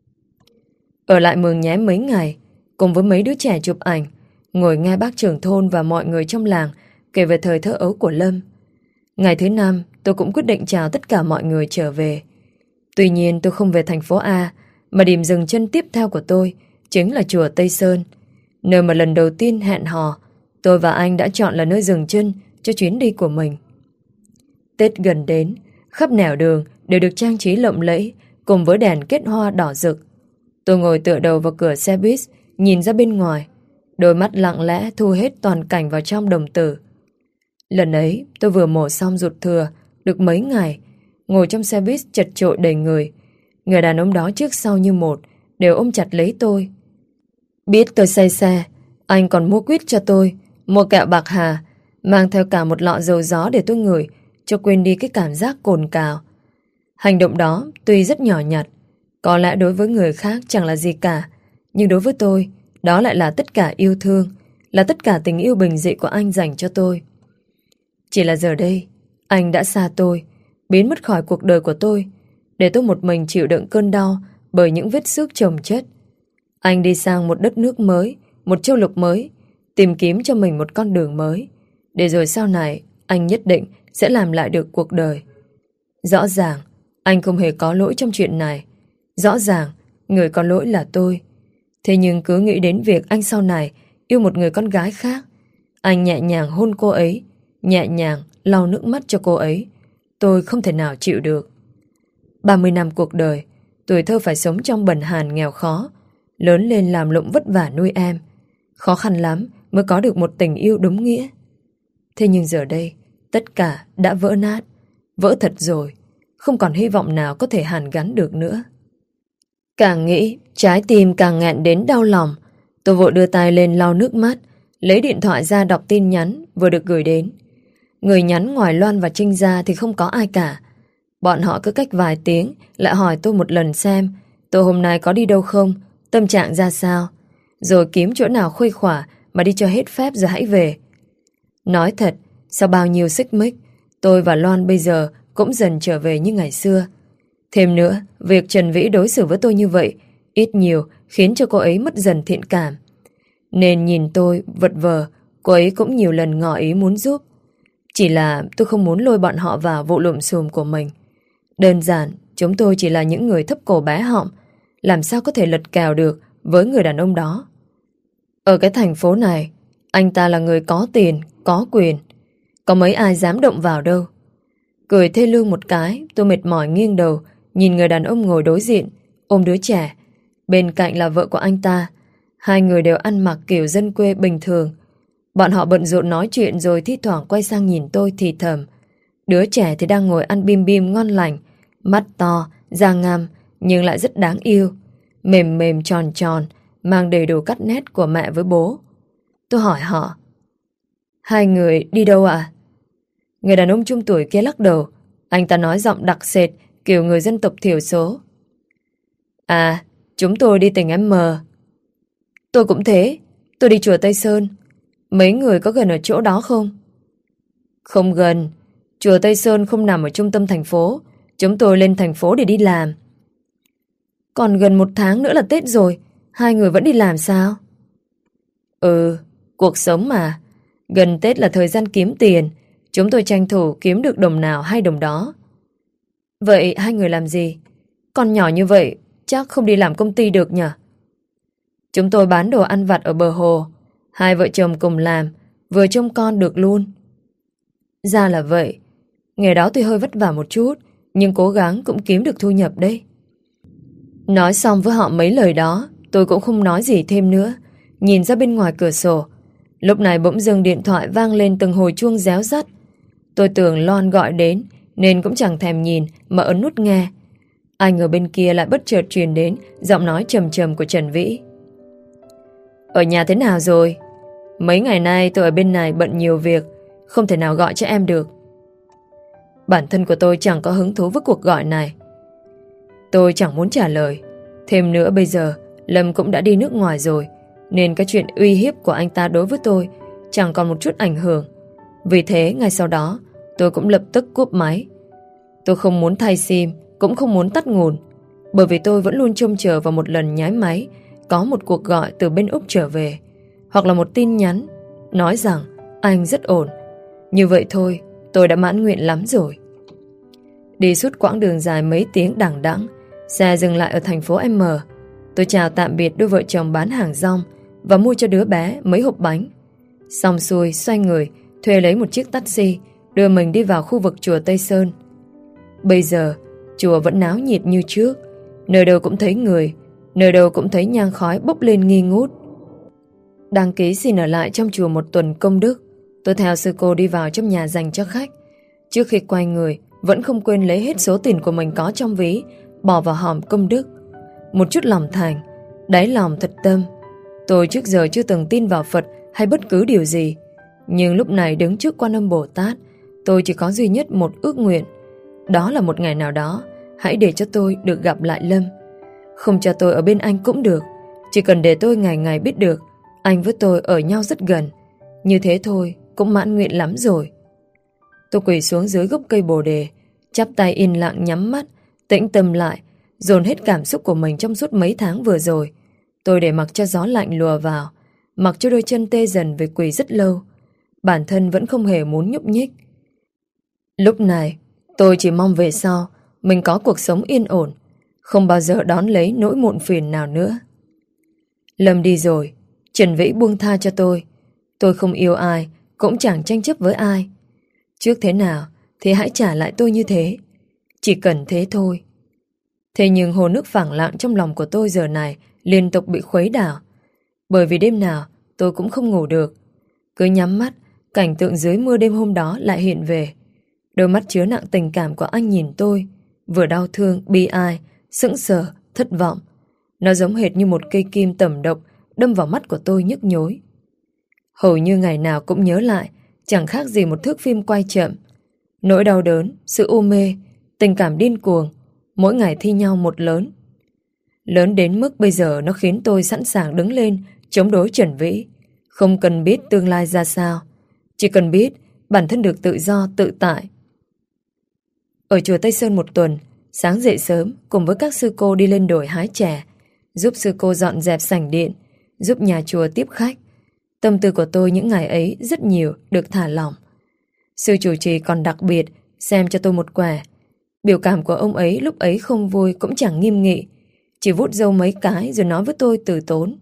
Ở lại Mường Nhé mấy ngày, cùng với mấy đứa trẻ chụp ảnh, ngồi nghe bác trưởng thôn và mọi người trong làng kể về thời thơ ấu của Lâm. Ngày thứ năm, tôi cũng quyết định chào tất cả mọi người trở về. Tuy nhiên tôi không về thành phố A, mà điểm dừng chân tiếp theo của tôi chính là chùa Tây Sơn, nơi mà lần đầu tiên hẹn hò, tôi và anh đã chọn là nơi dừng chân cho chuyến đi của mình. Tết gần đến, khắp nẻo đường đều được trang trí lộng lẫy cùng với đèn kết hoa đỏ rực. Tôi ngồi tựa đầu vào cửa xe buýt, nhìn ra bên ngoài, đôi mắt lặng lẽ thu hết toàn cảnh vào trong đồng tử. Lần ấy tôi vừa mổ xong ruột thừa được mấy ngày, ngồi trong xe buýt chật chội đầy người. Người đàn ông đó trước sau như một đều ôm chặt lấy tôi. Biết tôi say xe, anh còn mua quýt cho tôi, mua kẹo bạc hà, mang theo cả một lọ dầu gió để tôi ngửi cho quên đi cái cảm giác cồn cào. Hành động đó tuy rất nhỏ nhặt, có lẽ đối với người khác chẳng là gì cả, nhưng đối với tôi, đó lại là tất cả yêu thương, là tất cả tình yêu bình dị của anh dành cho tôi. Chỉ là giờ đây, anh đã xa tôi, biến mất khỏi cuộc đời của tôi, để tôi một mình chịu đựng cơn đau bởi những vết xước chồng chất. Anh đi sang một đất nước mới, một châu lục mới, tìm kiếm cho mình một con đường mới, để rồi sau này anh nhất định sẽ làm lại được cuộc đời. Rõ ràng, anh không hề có lỗi trong chuyện này. Rõ ràng, người có lỗi là tôi. Thế nhưng cứ nghĩ đến việc anh sau này yêu một người con gái khác, anh nhẹ nhàng hôn cô ấy, nhẹ nhàng lau nước mắt cho cô ấy, tôi không thể nào chịu được. ba mươi năm cuộc đời, tuổi thơ phải sống trong bần hàn nghèo khó, lớn lên làm lụng vất vả nuôi em. Khó khăn lắm mới có được một tình yêu đúng nghĩa. Thế nhưng giờ đây, tất cả đã vỡ nát, vỡ thật rồi, không còn hy vọng nào có thể hàn gắn được nữa. Càng nghĩ, trái tim càng nghẹn đến đau lòng. Tôi vội đưa tay lên lau nước mắt, lấy điện thoại ra đọc tin nhắn vừa được gửi đến. Người nhắn ngoài Loan và Trinh ra thì không có ai cả. Bọn họ cứ cách vài tiếng lại hỏi tôi một lần xem tôi hôm nay có đi đâu không, tâm trạng ra sao, rồi kiếm chỗ nào khuây khỏa mà đi cho hết phép rồi hãy về. Nói thật, sau bao nhiêu xích mích, tôi và Loan bây giờ cũng dần trở về như ngày xưa. Thêm nữa, việc Trần Vĩ đối xử với tôi như vậy ít nhiều khiến cho cô ấy mất dần thiện cảm. Nên nhìn tôi vật vờ, cô ấy cũng nhiều lần ngỏ ý muốn giúp. Chỉ là tôi không muốn lôi bọn họ vào vụ lụm xùm của mình. Đơn giản, chúng tôi chỉ là những người thấp cổ bé họng, làm sao có thể lật kèo được với người đàn ông đó. Ở cái thành phố này, anh ta là người có tiền, có quyền, có mấy ai dám động vào đâu. Cười thê lương một cái, tôi mệt mỏi nghiêng đầu, nhìn người đàn ông ngồi đối diện, ôm đứa trẻ. Bên cạnh là vợ của anh ta. Hai người đều ăn mặc kiểu dân quê bình thường. Bọn họ bận rộn nói chuyện rồi thi thoảng quay sang nhìn tôi thì thầm. Đứa trẻ thì đang ngồi ăn bim bim ngon lành, mắt to, da ngăm, nhưng lại rất đáng yêu. Mềm mềm tròn tròn, mang đầy đủ cắt nét của mẹ với bố. Tôi hỏi họ, hai người đi đâu ạ? Người đàn ông trung tuổi kia lắc đầu. Anh ta nói giọng đặc sệt, kiểu người dân tộc thiểu số. À, chúng tôi đi tỉnh em mờ. Tôi cũng thế, tôi đi chùa Tây Sơn. Mấy người có gần ở chỗ đó không? Không gần. Chùa Tây Sơn không nằm ở trung tâm thành phố. Chúng tôi lên thành phố để đi làm. Còn gần một tháng nữa là Tết rồi, hai người vẫn đi làm sao? Ừ, cuộc sống mà. Gần Tết là thời gian kiếm tiền, chúng tôi tranh thủ kiếm được đồng nào hay đồng đó. Vậy hai người làm gì? Con nhỏ như vậy chắc không đi làm công ty được nhỉ? Chúng tôi bán đồ ăn vặt ở bờ hồ. Hai vợ chồng cùng làm, vừa trông con được luôn. Ra là vậy. Nghề đó tuy hơi vất vả một chút, nhưng cố gắng cũng kiếm được thu nhập đấy. Nói xong với họ mấy lời đó, tôi cũng không nói gì thêm nữa. Nhìn ra bên ngoài cửa sổ. Lúc này bỗng dưng điện thoại vang lên từng hồi chuông réo rắt. Tôi tưởng Loan gọi đến, nên cũng chẳng thèm nhìn mà ấn nút nghe. Anh ở bên kia lại bất chợt truyền đến giọng nói trầm trầm của Trần Vĩ. Ở nhà thế nào rồi? Mấy ngày nay tôi ở bên này bận nhiều việc, không thể nào gọi cho em được. Bản thân của tôi chẳng có hứng thú với cuộc gọi này. Tôi chẳng muốn trả lời. Thêm nữa bây giờ Lâm cũng đã đi nước ngoài rồi, nên cái chuyện uy hiếp của anh ta đối với tôi chẳng còn một chút ảnh hưởng. Vì thế ngay sau đó tôi cũng lập tức cúp máy. Tôi không muốn thay sim, cũng không muốn tắt nguồn, bởi vì tôi vẫn luôn trông chờ vào một lần nháy máy có một cuộc gọi từ bên Úc trở về, hoặc là một tin nhắn nói rằng anh rất ổn. Như vậy thôi, tôi đã mãn nguyện lắm rồi. Đi suốt quãng đường dài mấy tiếng đằng đẵng, xe dừng lại ở thành phố M. Tôi chào tạm biệt đôi vợ chồng bán hàng rong và mua cho đứa bé mấy hộp bánh. Xong xuôi xoay người thuê lấy một chiếc taxi đưa mình đi vào khu vực chùa Tây Sơn. Bây giờ chùa vẫn náo nhiệt như trước, nơi đâu cũng thấy người, nơi đâu cũng thấy nhang khói bốc lên nghi ngút. Đăng ký xin ở lại trong chùa một tuần công đức. Tôi theo sư cô đi vào trong nhà dành cho khách. Trước khi quay người vẫn không quên lấy hết số tiền của mình có trong ví bỏ vào hòm công đức. Một chút lòng thành, đáy lòng thật tâm. Tôi trước giờ chưa từng tin vào Phật hay bất cứ điều gì, nhưng lúc này đứng trước Quan Âm Bồ Tát, tôi chỉ có duy nhất một ước nguyện. Đó là một ngày nào đó hãy để cho tôi được gặp lại Lâm. Không cho tôi ở bên anh cũng được, chỉ cần để tôi ngày ngày biết được anh với tôi ở nhau rất gần. Như thế thôi cũng mãn nguyện lắm rồi. Tôi quỳ xuống dưới gốc cây bồ đề, chắp tay yên lặng nhắm mắt, tĩnh tâm lại, dồn hết cảm xúc của mình trong suốt mấy tháng vừa rồi. Tôi để mặc cho gió lạnh lùa vào, mặc cho đôi chân tê dần vì quỳ rất lâu. Bản thân vẫn không hề muốn nhúc nhích. Lúc này tôi chỉ mong về sau mình có cuộc sống yên ổn, không bao giờ đón lấy nỗi muộn phiền nào nữa. Lâm đi rồi, Trần Vĩ buông tha cho tôi. Tôi không yêu ai, cũng chẳng tranh chấp với ai. Trước thế nào thì hãy trả lại tôi như thế, chỉ cần thế thôi. Thế nhưng hồ nước phẳng lặng trong lòng của tôi giờ này liên tục bị khuấy đảo. Bởi vì đêm nào tôi cũng không ngủ được. Cứ nhắm mắt, cảnh tượng dưới mưa đêm hôm đó lại hiện về. Đôi mắt chứa nặng tình cảm của anh nhìn tôi, vừa đau thương, bi ai, sững sờ, thất vọng. Nó giống hệt như một cây kim tẩm độc đâm vào mắt của tôi nhức nhối. Hầu như ngày nào cũng nhớ lại, chẳng khác gì một thước phim quay chậm. Nỗi đau đớn, sự u mê, tình cảm điên cuồng, mỗi ngày thi nhau một lớn. Lớn đến mức bây giờ nó khiến tôi sẵn sàng đứng lên chống đối Trần Vĩ. Không cần biết tương lai ra sao, chỉ cần biết bản thân được tự do, tự tại. Ở chùa Tây Sơn một tuần, sáng dậy sớm cùng với các sư cô đi lên đồi hái chè, giúp sư cô dọn dẹp sảnh điện, giúp nhà chùa tiếp khách. Tâm tư của tôi những ngày ấy rất nhiều được thả lỏng. Sư chủ trì còn đặc biệt xem cho tôi một quà. Biểu cảm của ông ấy lúc ấy không vui cũng chẳng nghiêm nghị, chỉ vuốt râu mấy cái rồi nói với tôi từ tốn: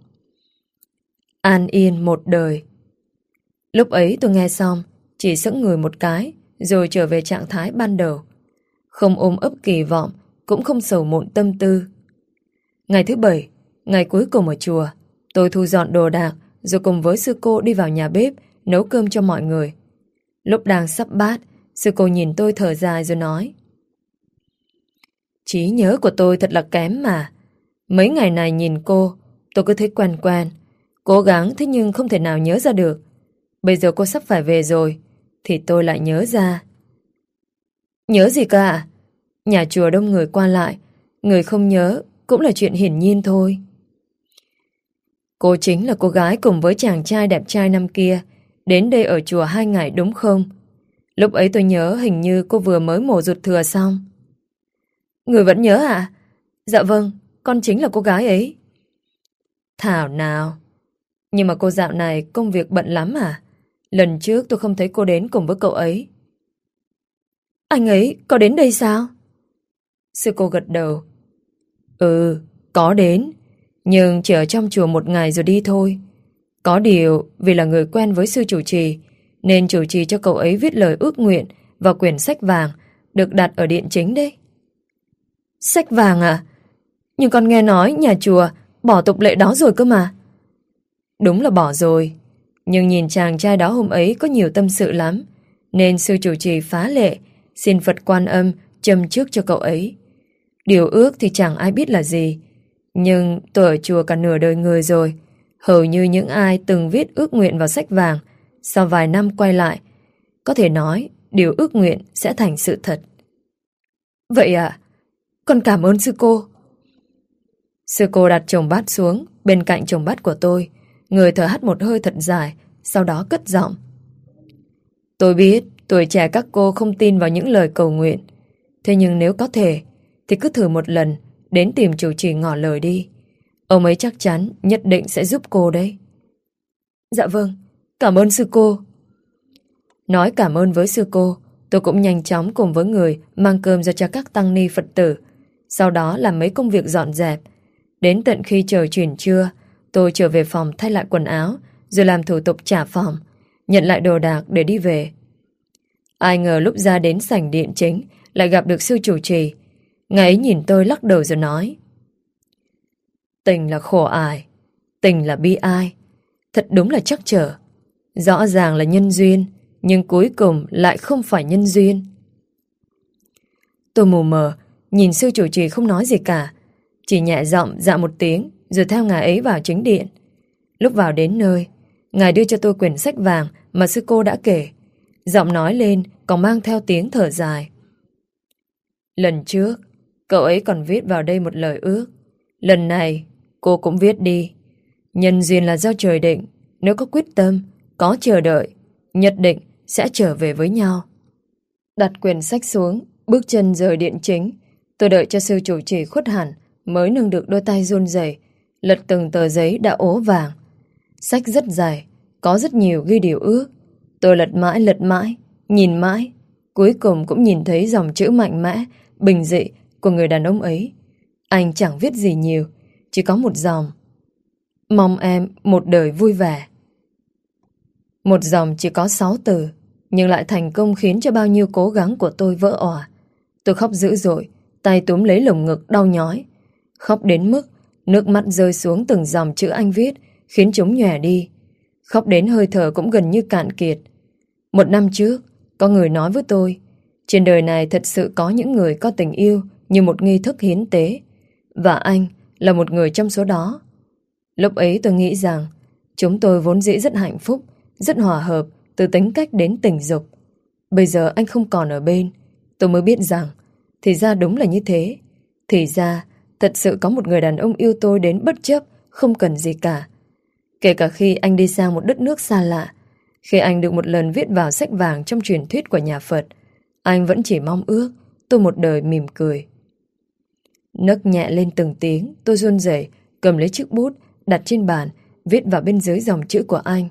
an yên một đời. Lúc ấy tôi nghe xong chỉ sững người một cái, rồi trở về trạng thái ban đầu. Không ôm ấp kỳ vọng, cũng không sầu muộn tâm tư. Ngày thứ bảy, ngày cuối cùng ở chùa, tôi thu dọn đồ đạc rồi cùng với sư cô đi vào nhà bếp nấu cơm cho mọi người. Lúc đang sắp bát, sư cô nhìn tôi thở dài rồi nói: trí nhớ của tôi thật là kém mà. Mấy ngày này nhìn cô, tôi cứ thấy quen quen, cố gắng thế nhưng không thể nào nhớ ra được. Bây giờ cô sắp phải về rồi thì tôi lại nhớ ra. Nhớ gì cơ ạ? Nhà chùa đông người qua lại, người không nhớ cũng là chuyện hiển nhiên thôi. Cô chính là cô gái cùng với chàng trai đẹp trai năm kia đến đây ở chùa hai ngày đúng không? Lúc ấy tôi nhớ hình như cô vừa mới mổ ruột thừa xong. Người vẫn nhớ à? Dạ vâng, con chính là cô gái ấy. Thảo nào. Nhưng mà cô dạo này công việc bận lắm à? Lần trước tôi không thấy cô đến cùng với cậu ấy. Anh ấy có đến đây sao? Sư cô gật đầu. Ừ, có đến, nhưng chỉ ở trong chùa một ngày rồi đi thôi. Có điều vì là người quen với sư chủ trì, nên chủ trì cho cậu ấy viết lời ước nguyện vào quyển sách vàng được đặt ở điện chính đấy. Sách vàng à? Nhưng con nghe nói nhà chùa bỏ tục lệ đó rồi cơ mà. Đúng là bỏ rồi, nhưng nhìn chàng trai đó hôm ấy có nhiều tâm sự lắm, nên sư chủ trì phá lệ xin Phật Quan Âm châm trước cho cậu ấy. Điều ước thì chẳng ai biết là gì, nhưng tôi ở chùa cả nửa đời người rồi, hầu như những ai từng viết ước nguyện vào sách vàng sau vài năm quay lại, có thể nói điều ước nguyện sẽ thành sự thật. Vậy à? Con cảm ơn sư cô. Sư cô đặt chồng bát xuống bên cạnh chồng bát của tôi. Người thở hắt một hơi thật dài, sau đó cất giọng. Tôi biết tuổi trẻ các cô không tin vào những lời cầu nguyện. Thế nhưng nếu có thể thì cứ thử một lần đến tìm chủ trì ngỏ lời đi. Ông ấy chắc chắn nhất định sẽ giúp cô đấy. Dạ vâng, cảm ơn sư cô. Nói cảm ơn với sư cô, tôi cũng nhanh chóng cùng với người mang cơm ra cho các tăng ni Phật tử. Sau đó làm mấy công việc dọn dẹp. Đến tận khi trời chuyển trưa, tôi trở về phòng thay lại quần áo, rồi làm thủ tục trả phòng, nhận lại đồ đạc để đi về. Ai ngờ lúc ra đến sảnh điện chính lại gặp được sư chủ trì. Ngài ấy nhìn tôi lắc đầu rồi nói: Tình là khổ ải, tình là bi ai. Thật đúng là trắc trở. Rõ ràng là nhân duyên, nhưng cuối cùng lại không phải nhân duyên. Tôi mù mờ, nhìn sư chủ trì không nói gì cả, chỉ nhẹ giọng dạ một tiếng, rồi theo ngài ấy vào chính điện. Lúc vào đến nơi, ngài đưa cho tôi quyển sách vàng mà sư cô đã kể. Giọng nói lên còn mang theo tiếng thở dài. Lần trước, cậu ấy còn viết vào đây một lời ước. Lần này, cô cũng viết đi. Nhân duyên là do trời định. Nếu có quyết tâm, có chờ đợi, nhất định sẽ trở về với nhau. Đặt quyển sách xuống, bước chân rời điện chính. Tôi đợi cho sư chủ trì khuất hẳn, mới nâng được đôi tay run rẩy lật từng tờ giấy đã ố vàng. Sách rất dài, có rất nhiều ghi điều ước. Tôi lật mãi lật mãi, nhìn mãi, cuối cùng cũng nhìn thấy dòng chữ mạnh mẽ, bình dị của người đàn ông ấy. Anh chẳng viết gì nhiều, chỉ có một dòng: mong em một đời vui vẻ. Một dòng chỉ có sáu từ, nhưng lại thành công khiến cho bao nhiêu cố gắng của tôi vỡ òa. Tôi khóc dữ dội, tay túm lấy lồng ngực đau nhói. Khóc đến mức nước mắt rơi xuống từng dòng chữ anh viết, khiến chúng nhòe đi. Khóc đến hơi thở cũng gần như cạn kiệt. Một năm trước, có người nói với tôi, trên đời này thật sự có những người có tình yêu như một nghi thức hiến tế, và anh là một người trong số đó. Lúc ấy tôi nghĩ rằng chúng tôi vốn dĩ rất hạnh phúc, rất hòa hợp từ tính cách đến tình dục. Bây giờ anh không còn ở bên, tôi mới biết rằng thì ra đúng là như thế. Thì ra thật sự có một người đàn ông yêu tôi đến bất chấp, không cần gì cả. Kể cả khi anh đi sang một đất nước xa lạ, khi anh được một lần viết vào sách vàng trong truyền thuyết của nhà Phật, anh vẫn chỉ mong ước tôi một đời mỉm cười. Nấc nhẹ lên từng tiếng, tôi run rẩy cầm lấy chiếc bút đặt trên bàn, viết vào bên dưới dòng chữ của anh: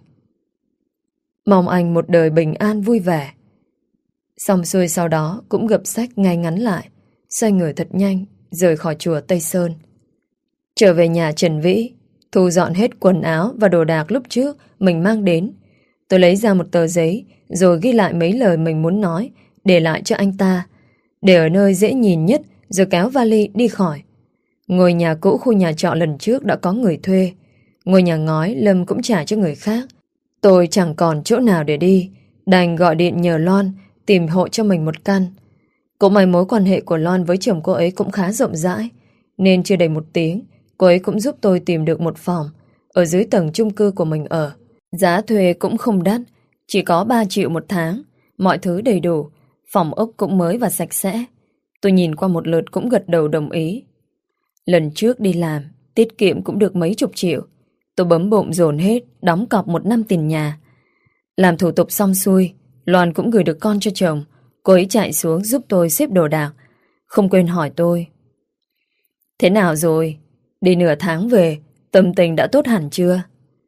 mong anh một đời bình an vui vẻ. Xong xuôi sau đó cũng gập sách ngay ngắn lại, xoay người thật nhanh rời khỏi chùa Tây Sơn. Trở về nhà Trần Vĩ, thu dọn hết quần áo và đồ đạc lúc trước mình mang đến. Tôi lấy ra một tờ giấy rồi ghi lại mấy lời mình muốn nói, để lại cho anh ta, để ở nơi dễ nhìn nhất, rồi kéo vali đi khỏi. Ngôi nhà cũ khu nhà trọ lần trước đã có người thuê. Ngôi nhà ngói Lâm cũng trả cho người khác. Tôi chẳng còn chỗ nào để đi, đành gọi điện nhờ Loan tìm hộ cho mình một căn. Cũng may mối quan hệ của Loan với chồng cô ấy cũng khá rộng rãi, nên chưa đầy một tiếng cô ấy cũng giúp tôi tìm được một phòng ở dưới tầng chung cư của mình ở. Giá thuê cũng không đắt, chỉ có ba triệu một tháng, mọi thứ đầy đủ, phòng ốc cũng mới và sạch sẽ. Tôi nhìn qua một lượt cũng gật đầu đồng ý. Lần trước đi làm, tiết kiệm cũng được mấy chục triệu. Tôi bấm bụng dồn hết, đóng cọc một năm tiền nhà. Làm thủ tục xong xuôi, Loan cũng gửi được con cho chồng. Cô ấy chạy xuống giúp tôi xếp đồ đạc, không quên hỏi tôi: thế nào rồi? Đi nửa tháng về, tâm tình đã tốt hẳn chưa?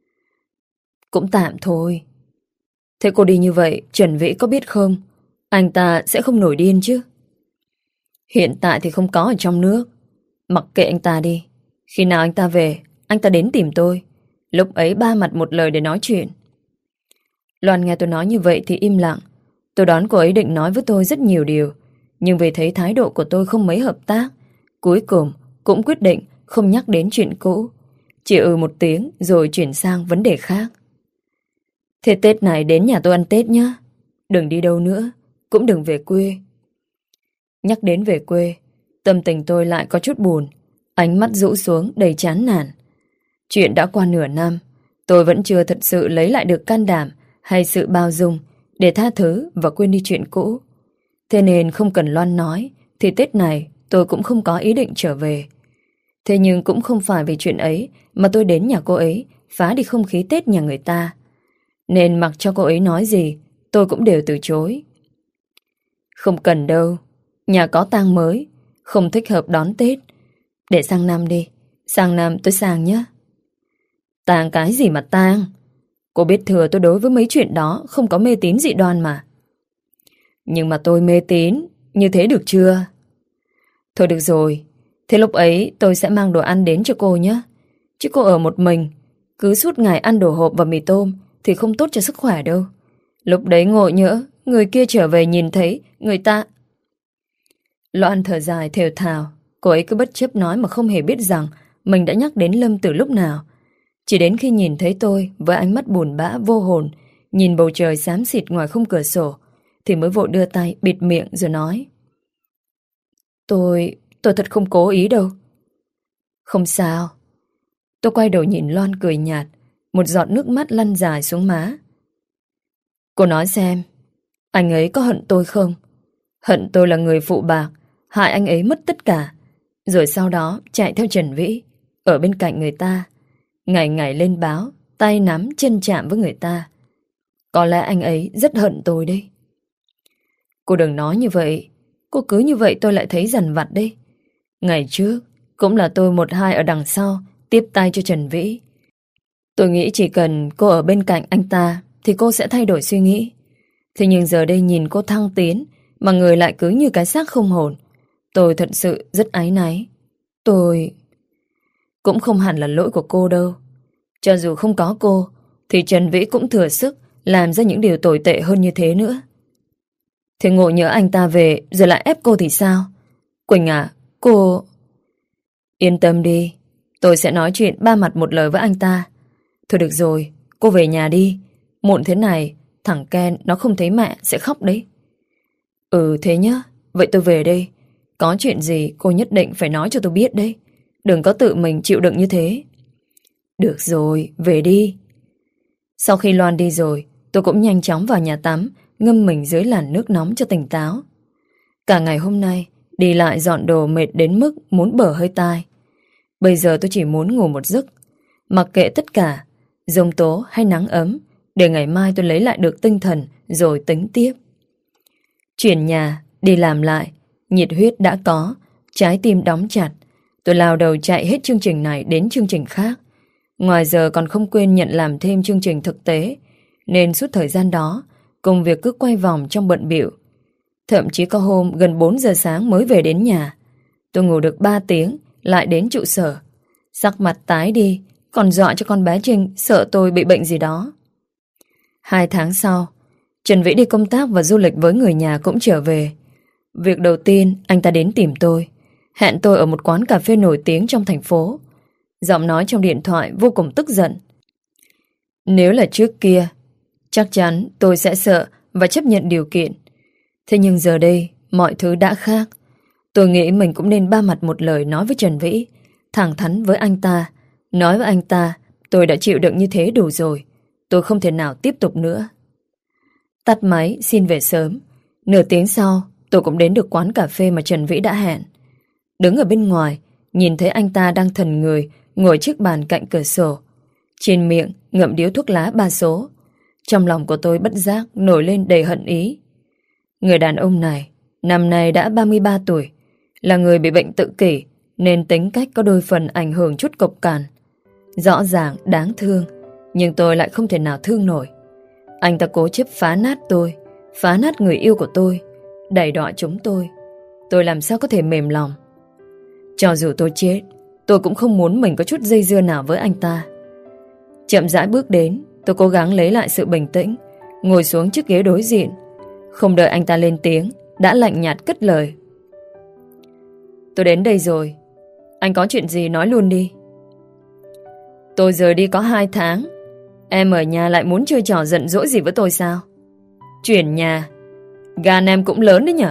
Cũng tạm thôi. Thế cô đi như vậy, Trần Vĩ có biết không? Anh ta sẽ không nổi điên chứ? Hiện tại thì không có ở trong nước. Mặc kệ anh ta đi. Khi nào anh ta về, anh ta đến tìm tôi. Lúc ấy ba mặt một lời để nói chuyện. Loan nghe tôi nói như vậy thì im lặng. Tôi đoán cô ấy định nói với tôi rất nhiều điều, nhưng vì thấy thái độ của tôi không mấy hợp tác, cuối cùng cũng quyết định không nhắc đến chuyện cũ. Chỉ ừ một tiếng rồi chuyển sang vấn đề khác. Thế Tết này đến nhà tôi ăn Tết nhá. Đừng đi đâu nữa, cũng đừng về quê. Nhắc đến về quê, tâm tình tôi lại có chút buồn, ánh mắt rũ xuống đầy chán nản. Chuyện đã qua nửa năm, tôi vẫn chưa thật sự lấy lại được can đảm hay sự bao dung để tha thứ và quên đi chuyện cũ. Thế nên không cần Loan nói thì Tết này tôi cũng không có ý định trở về. Thế nhưng cũng không phải vì chuyện ấy mà tôi đến nhà cô ấy phá đi không khí Tết nhà người ta. Nên mặc cho cô ấy nói gì tôi cũng đều từ chối. Không cần đâu, nhà có tang mới, không thích hợp đón Tết. Để sang năm đi, sang năm tôi sang nhé. Tang cái gì mà tang? Cô biết thừa tôi đối với mấy chuyện đó không có mê tín dị đoan mà. Nhưng mà tôi mê tín, như thế được chưa? Thôi được rồi, thế lúc ấy tôi sẽ mang đồ ăn đến cho cô nhé. Chứ cô ở một mình, cứ suốt ngày ăn đồ hộp và mì tôm thì không tốt cho sức khỏe đâu. Lúc đấy ngộ nhỡ, người kia trở về nhìn thấy, người ta... Loan thở dài thều thào, cô ấy cứ bất chấp nói mà không hề biết rằng mình đã nhắc đến Lâm từ lúc nào. Chỉ đến khi nhìn thấy tôi với ánh mắt buồn bã vô hồn, nhìn bầu trời xám xịt ngoài khung cửa sổ, thì mới vội đưa tay bịt miệng rồi nói: Tôi... tôi thật không cố ý đâu. Không sao. Tôi quay đầu nhìn Loan cười nhạt, một giọt nước mắt lăn dài xuống má. Cô nói xem, anh ấy có hận tôi không? Hận tôi là người phụ bạc, hại anh ấy mất tất cả, rồi sau đó chạy theo Trần Vĩ, ở bên cạnh người ta, ngày ngày lên báo, tay nắm chân chạm với người ta. Có lẽ anh ấy rất hận tôi đấy. Cô đừng nói như vậy. Cô cứ như vậy tôi lại thấy dằn vặt đấy. Ngày trước cũng là tôi một hai ở đằng sau tiếp tay cho Trần Vĩ. Tôi nghĩ chỉ cần cô ở bên cạnh anh ta thì cô sẽ thay đổi suy nghĩ. Thế nhưng giờ đây nhìn cô thăng tiến mà người lại cứ như cái xác không hồn. Tôi thật sự rất áy náy. Tôi... Cũng không hẳn là lỗi của cô đâu. Cho dù không có cô thì Trần Vĩ cũng thừa sức làm ra những điều tồi tệ hơn như thế nữa. Thế ngộ nhỡ anh ta về rồi lại ép cô thì sao? Quỳnh à, cô... Yên tâm đi, tôi sẽ nói chuyện ba mặt một lời với anh ta. Thôi được rồi, cô về nhà đi. Muộn thế này, thằng Ken nó không thấy mẹ sẽ khóc đấy. Ừ thế nhá, vậy tôi về đây. Có chuyện gì cô nhất định phải nói cho tôi biết đấy. Đừng có tự mình chịu đựng như thế. Được rồi, về đi. Sau khi Loan đi rồi, tôi cũng nhanh chóng vào nhà tắm, ngâm mình dưới làn nước nóng cho tỉnh táo. Cả ngày hôm nay, đi lại dọn đồ mệt đến mức muốn bở hơi tai. Bây giờ tôi chỉ muốn ngủ một giấc, mặc kệ tất cả, giông tố hay nắng ấm, để ngày mai tôi lấy lại được tinh thần rồi tính tiếp. Chuyển nhà, đi làm lại, nhiệt huyết đã có, trái tim đóng chặt. Tôi lao đầu chạy hết chương trình này đến chương trình khác. Ngoài giờ còn không quên nhận làm thêm chương trình thực tế, nên suốt thời gian đó, công việc cứ quay vòng trong bận bịu. Thậm chí có hôm gần bốn giờ sáng mới về đến nhà. Tôi ngủ được ba tiếng, lại đến trụ sở. Sắc mặt tái đi, còn dọa cho con bé Trinh sợ tôi bị bệnh gì đó. Hai tháng sau, Trần Vĩ đi công tác và du lịch với người nhà cũng trở về. Việc đầu tiên, anh ta đến tìm tôi, hẹn tôi ở một quán cà phê nổi tiếng trong thành phố. Giọng nói trong điện thoại vô cùng tức giận. Nếu là trước kia, chắc chắn tôi sẽ sợ và chấp nhận điều kiện. Thế nhưng giờ đây, mọi thứ đã khác. Tôi nghĩ mình cũng nên ba mặt một lời nói với Trần Vĩ, thẳng thắn với anh ta. Nói với anh ta, tôi đã chịu đựng như thế đủ rồi. Tôi không thể nào tiếp tục nữa. Tắt máy, xin về sớm. Nửa tiếng sau, tôi cũng đến được quán cà phê mà Trần Vĩ đã hẹn. Đứng ở bên ngoài, nhìn thấy anh ta đang thần người, ngồi trước bàn cạnh cửa sổ. Trên miệng ngậm điếu thuốc lá ba số. Trong lòng của tôi bất giác nổi lên đầy hận ý. Người đàn ông này, năm nay đã ba mươi ba tuổi, là người bị bệnh tự kỷ, nên tính cách có đôi phần ảnh hưởng chút cộc cằn. Rõ ràng đáng thương, nhưng tôi lại không thể nào thương nổi. Anh ta cố chấp phá nát tôi, phá nát người yêu của tôi, đày đọa chúng tôi. Tôi làm sao có thể mềm lòng. Cho dù tôi chết, tôi cũng không muốn mình có chút dây dưa nào với anh ta. Chậm rãi bước đến, tôi cố gắng lấy lại sự bình tĩnh, ngồi xuống chiếc ghế đối diện. Không đợi anh ta lên tiếng, đã lạnh nhạt cất lời. Tôi đến đây rồi, anh có chuyện gì nói luôn đi. Tôi rời đi có hai tháng, em ở nhà lại muốn chơi trò giận dỗi gì với tôi sao? Chuyển nhà, gan em cũng lớn đấy nhở.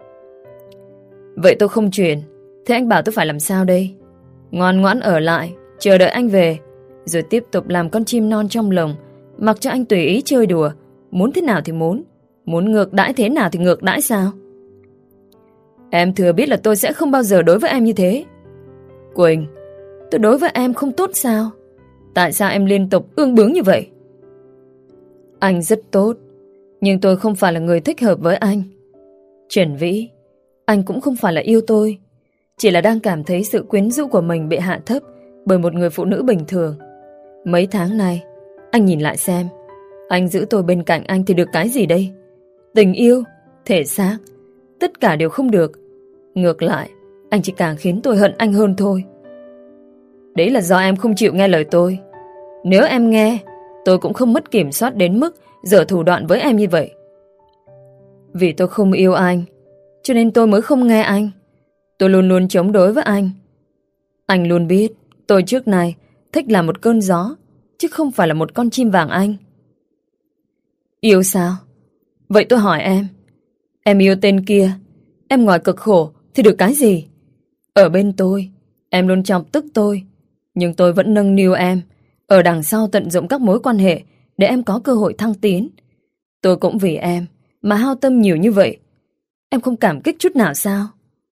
Vậy tôi không chuyển, thế anh bảo tôi phải làm sao đây? Ngoan ngoãn ở lại, chờ đợi anh về, rồi tiếp tục làm con chim non trong lồng, mặc cho anh tùy ý chơi đùa, muốn thế nào thì muốn, Muốn ngược đãi thế nào thì ngược đãi sao? Em thừa biết là tôi sẽ không bao giờ đối với em như thế. Quỳnh, tôi đối với em không tốt sao? Tại sao em liên tục ương bướng như vậy? Anh rất tốt, nhưng tôi không phải là người thích hợp với anh. Trần Vĩ, anh cũng không phải là yêu tôi, chỉ là đang cảm thấy sự quyến rũ của mình bị hạ thấp bởi một người phụ nữ bình thường. Mấy tháng nay, anh nhìn lại xem, anh giữ tôi bên cạnh anh thì được cái gì đây? Tình yêu, thể xác, tất cả đều không được. Ngược lại, anh chỉ càng khiến tôi hận anh hơn thôi. Đấy là do em không chịu nghe lời tôi. Nếu em nghe, tôi cũng không mất kiểm soát đến mức giở thủ đoạn với em như vậy. Vì tôi không yêu anh, cho nên tôi mới không nghe anh. Tôi luôn luôn chống đối với anh. Anh luôn biết tôi trước này thích là một cơn gió, chứ không phải là một con chim vàng anh. Yêu sao? Vậy tôi hỏi em, em yêu tên kia, em ngoài cực khổ thì được cái gì? Ở bên tôi, em luôn chọc tức tôi, nhưng tôi vẫn nâng niu em, ở đằng sau tận dụng các mối quan hệ để em có cơ hội thăng tiến. Tôi cũng vì em mà hao tâm nhiều như vậy. Em không cảm kích chút nào sao?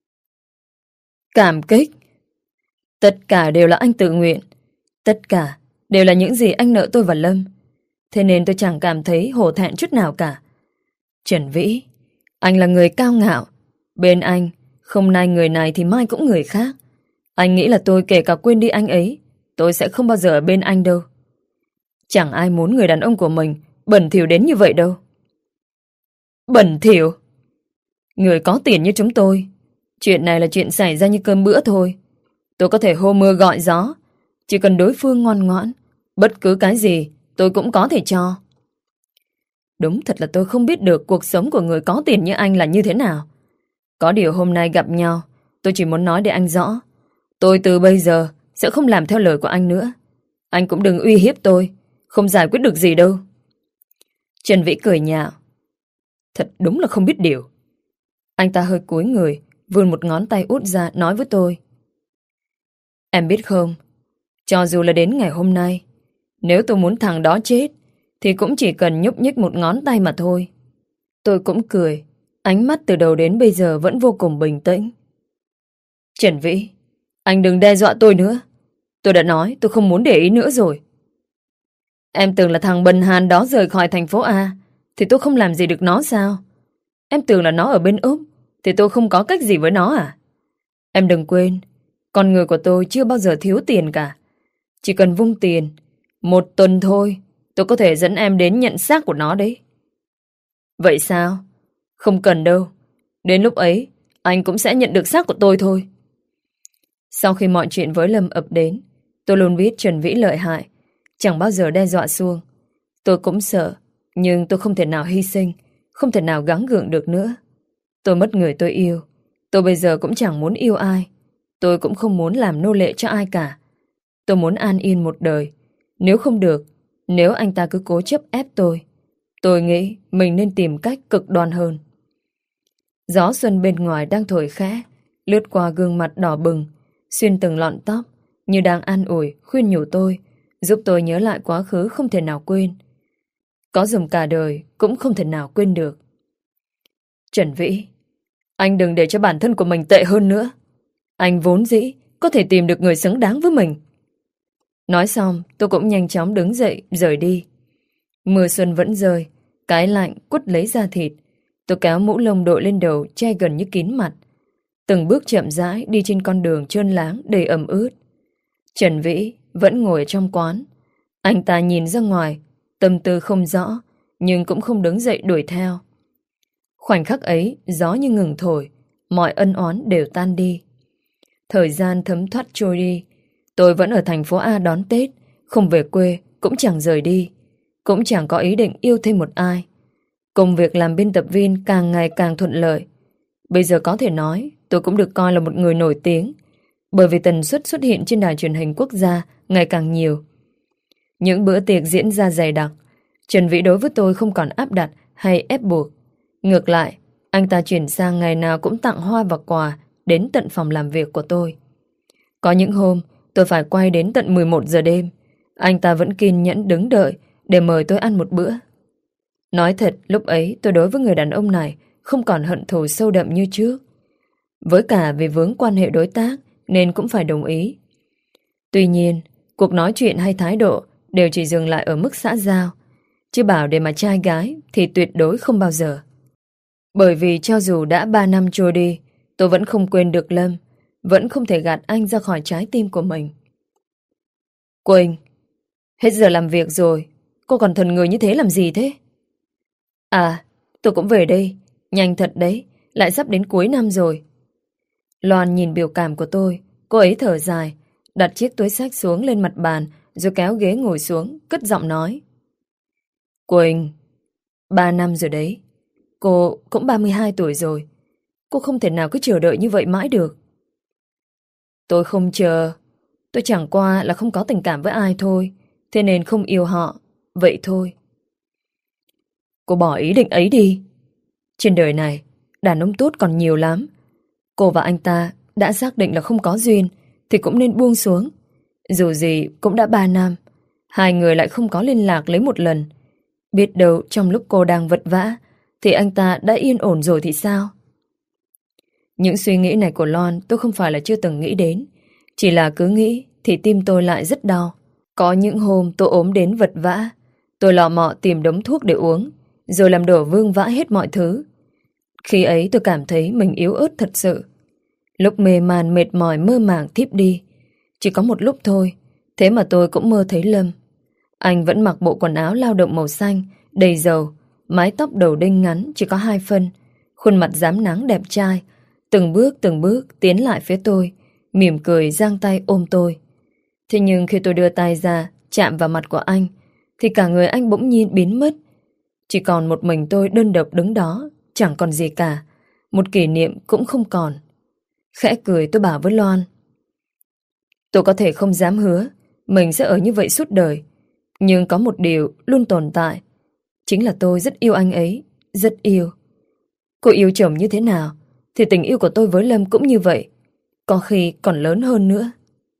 Cảm kích? Tất cả đều là anh tự nguyện. Tất cả đều là những gì anh nợ tôi và Lâm. Thế nên tôi chẳng cảm thấy hổ thẹn chút nào cả. Trần Vĩ, anh là người cao ngạo. Bên anh, không nay người này thì mai cũng người khác. Anh nghĩ là tôi kể cả quên đi anh ấy, tôi sẽ không bao giờ ở bên anh đâu. Chẳng ai muốn người đàn ông của mình bẩn thỉu đến như vậy đâu. Bẩn thỉu? Người có tiền như chúng tôi, chuyện này là chuyện xảy ra như cơm bữa thôi. Tôi có thể hô mưa gọi gió, chỉ cần đối phương ngoan ngoãn, bất cứ cái gì tôi cũng có thể cho. Đúng thật là tôi không biết được cuộc sống của người có tiền như anh là như thế nào. Có điều hôm nay gặp nhau, tôi chỉ muốn nói để anh rõ. Tôi từ bây giờ sẽ không làm theo lời của anh nữa. Anh cũng đừng uy hiếp tôi, không giải quyết được gì đâu. Trần Vĩ cười nhạo. Thật đúng là không biết điều. Anh ta hơi cúi người, vươn một ngón tay út ra nói với tôi. Em biết không, cho dù là đến ngày hôm nay, nếu tôi muốn thằng đó chết, thì cũng chỉ cần nhúc nhích một ngón tay mà thôi. Tôi cũng cười, ánh mắt từ đầu đến bây giờ vẫn vô cùng bình tĩnh. Trần Vĩ, anh đừng đe dọa tôi nữa. Tôi đã nói tôi không muốn để ý nữa rồi. Em tưởng là thằng bần hàn đó rời khỏi thành phố A, thì tôi không làm gì được nó sao? Em tưởng là nó ở bên Úc, thì tôi không có cách gì với nó à? Em đừng quên, con người của tôi chưa bao giờ thiếu tiền cả. Chỉ cần vung tiền, một tuần thôi, tôi có thể dẫn em đến nhận xác của nó đấy. Vậy sao? Không cần đâu. Đến lúc ấy, anh cũng sẽ nhận được xác của tôi thôi. Sau khi mọi chuyện với Lâm ập đến, tôi luôn biết Trần Vĩ lợi hại, chẳng bao giờ đe dọa xuông. Tôi cũng sợ, nhưng tôi không thể nào hy sinh, không thể nào gắng gượng được nữa. Tôi mất người tôi yêu. Tôi bây giờ cũng chẳng muốn yêu ai. Tôi cũng không muốn làm nô lệ cho ai cả. Tôi muốn an yên một đời. Nếu không được, nếu anh ta cứ cố chấp ép tôi, tôi nghĩ mình nên tìm cách cực đoan hơn. Gió xuân bên ngoài đang thổi khẽ, lướt qua gương mặt đỏ bừng, xuyên từng lọn tóc, như đang an ủi, khuyên nhủ tôi, giúp tôi nhớ lại quá khứ không thể nào quên. Có dùng cả đời cũng không thể nào quên được. Trần Vĩ, anh đừng để cho bản thân của mình tệ hơn nữa. Anh vốn dĩ có thể tìm được người xứng đáng với mình. Nói xong, tôi cũng nhanh chóng đứng dậy, rời đi. Mưa xuân vẫn rơi, cái lạnh quất lấy da thịt. Tôi kéo mũ lông đội lên đầu, che gần như kín mặt. Từng bước chậm rãi đi trên con đường trơn láng đầy ẩm ướt. Trần Vĩ vẫn ngồi ở trong quán. Anh ta nhìn ra ngoài, tâm tư không rõ, nhưng cũng không đứng dậy đuổi theo. Khoảnh khắc ấy, gió như ngừng thổi, mọi ân oán đều tan đi. Thời gian thấm thoát trôi đi. Tôi vẫn ở thành phố A đón Tết, không về quê, cũng chẳng rời đi, cũng chẳng có ý định yêu thêm một ai. Công việc làm biên tập viên càng ngày càng thuận lợi. Bây giờ có thể nói tôi cũng được coi là một người nổi tiếng, bởi vì tần suất xuất hiện trên đài truyền hình quốc gia ngày càng nhiều. Những bữa tiệc diễn ra dày đặc. Trần Vĩ đối với tôi không còn áp đặt hay ép buộc. Ngược lại, anh ta chuyển sang ngày nào cũng tặng hoa và quà đến tận phòng làm việc của tôi. Có những hôm tôi phải quay đến tận mười một giờ đêm, anh ta vẫn kiên nhẫn đứng đợi để mời tôi ăn một bữa. Nói thật, lúc ấy tôi đối với người đàn ông này không còn hận thù sâu đậm như trước. Với cả vì vướng quan hệ đối tác nên cũng phải đồng ý. Tuy nhiên, cuộc nói chuyện hay thái độ đều chỉ dừng lại ở mức xã giao. Chứ bảo để mà trai gái thì tuyệt đối không bao giờ. Bởi vì cho dù đã ba năm trôi đi, tôi vẫn không quên được Lâm, vẫn không thể gạt anh ra khỏi trái tim của mình. Quỳnh, hết giờ làm việc rồi, cô còn thần người như thế làm gì thế? À, tôi cũng về đây, nhanh thật đấy, lại sắp đến cuối năm rồi. Loan nhìn biểu cảm của tôi, cô ấy thở dài, đặt chiếc túi xách xuống lên mặt bàn, rồi kéo ghế ngồi xuống, cất giọng nói. Quỳnh, ba năm rồi đấy, cô cũng ba mươi hai tuổi rồi, cô không thể nào cứ chờ đợi như vậy mãi được. Tôi không chờ, tôi chẳng qua là không có tình cảm với ai thôi, thế nên không yêu họ, vậy thôi. Cô bỏ ý định ấy đi. Trên đời này, đàn ông tốt còn nhiều lắm. Cô và anh ta đã xác định là không có duyên thì cũng nên buông xuống. Dù gì cũng đã ba năm, hai người lại không có liên lạc lấy một lần. Biết đâu trong lúc cô đang vật vã thì anh ta đã yên ổn rồi thì sao? Những suy nghĩ này của Loan tôi không phải là chưa từng nghĩ đến. Chỉ là cứ nghĩ thì tim tôi lại rất đau. Có những hôm tôi ốm đến vật vã, tôi lọ mọ tìm đống thuốc để uống, rồi làm đổ vương vãi hết mọi thứ. Khi ấy tôi cảm thấy mình yếu ớt thật sự. Lúc mê man mệt mỏi mơ màng thiếp đi. Chỉ có một lúc thôi, thế mà tôi cũng mơ thấy Lâm. Anh vẫn mặc bộ quần áo lao động màu xanh, đầy dầu, mái tóc đầu đinh ngắn chỉ có hai phân, khuôn mặt rám nắng đẹp trai, từng bước từng bước tiến lại phía tôi, mỉm cười giang tay ôm tôi. Thế nhưng khi tôi đưa tay ra chạm vào mặt của anh thì cả người anh bỗng nhiên biến mất. Chỉ còn một mình tôi đơn độc đứng đó, chẳng còn gì cả, một kỷ niệm cũng không còn. Khẽ cười tôi bảo với Loan, tôi có thể không dám hứa mình sẽ ở như vậy suốt đời, nhưng có một điều luôn tồn tại, chính là tôi rất yêu anh ấy, rất yêu. Cô yêu chồng như thế nào thì tình yêu của tôi với Lâm cũng như vậy, có khi còn lớn hơn nữa.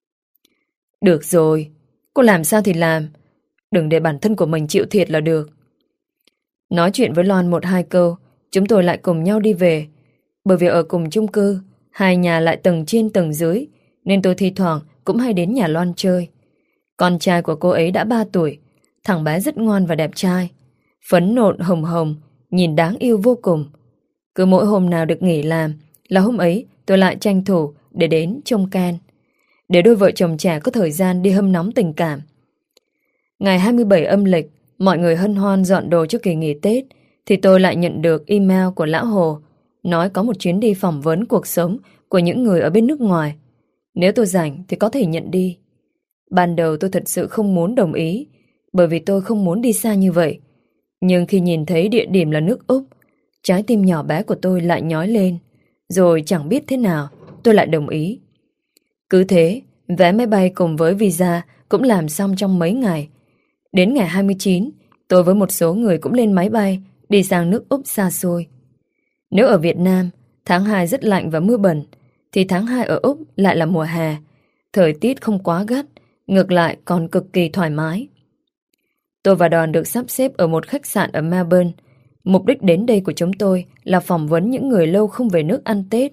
Được rồi, cô làm sao thì làm, đừng để bản thân của mình chịu thiệt là được. Nói chuyện với Loan một hai câu, chúng tôi lại cùng nhau đi về. Bởi vì ở cùng chung cư, hai nhà lại tầng trên tầng dưới, nên tôi thi thoảng cũng hay đến nhà Loan chơi. Con trai của cô ấy đã ba tuổi, thằng bé rất ngoan và đẹp trai, phấn nộn hồng hồng, nhìn đáng yêu vô cùng. Cứ mỗi hôm nào được nghỉ làm là hôm ấy tôi lại tranh thủ để đến trông Ken, để đôi vợ chồng trẻ có thời gian đi hâm nóng tình cảm. Ngày hai mươi bảy âm lịch, mọi người hân hoan dọn đồ trước kỳ nghỉ Tết, thì tôi lại nhận được email của Lão Hồ nói có một chuyến đi phỏng vấn cuộc sống của những người ở bên nước ngoài. Nếu tôi rảnh thì có thể nhận đi. Ban đầu tôi thật sự không muốn đồng ý, bởi vì tôi không muốn đi xa như vậy. Nhưng khi nhìn thấy địa điểm là nước Úc, trái tim nhỏ bé của tôi lại nhói lên. Rồi chẳng biết thế nào, tôi lại đồng ý. Cứ thế, vé máy bay cùng với visa cũng làm xong trong mấy ngày. Đến ngày hai mươi chín, tôi với một số người cũng lên máy bay đi sang nước Úc xa xôi. Nếu ở Việt Nam, tháng hai rất lạnh và mưa bẩn, thì tháng hai ở Úc lại là mùa hè. Thời tiết không quá gắt, ngược lại còn cực kỳ thoải mái. Tôi và đoàn được sắp xếp ở một khách sạn ở Melbourne. Mục đích đến đây của chúng tôi là phỏng vấn những người lâu không về nước ăn Tết.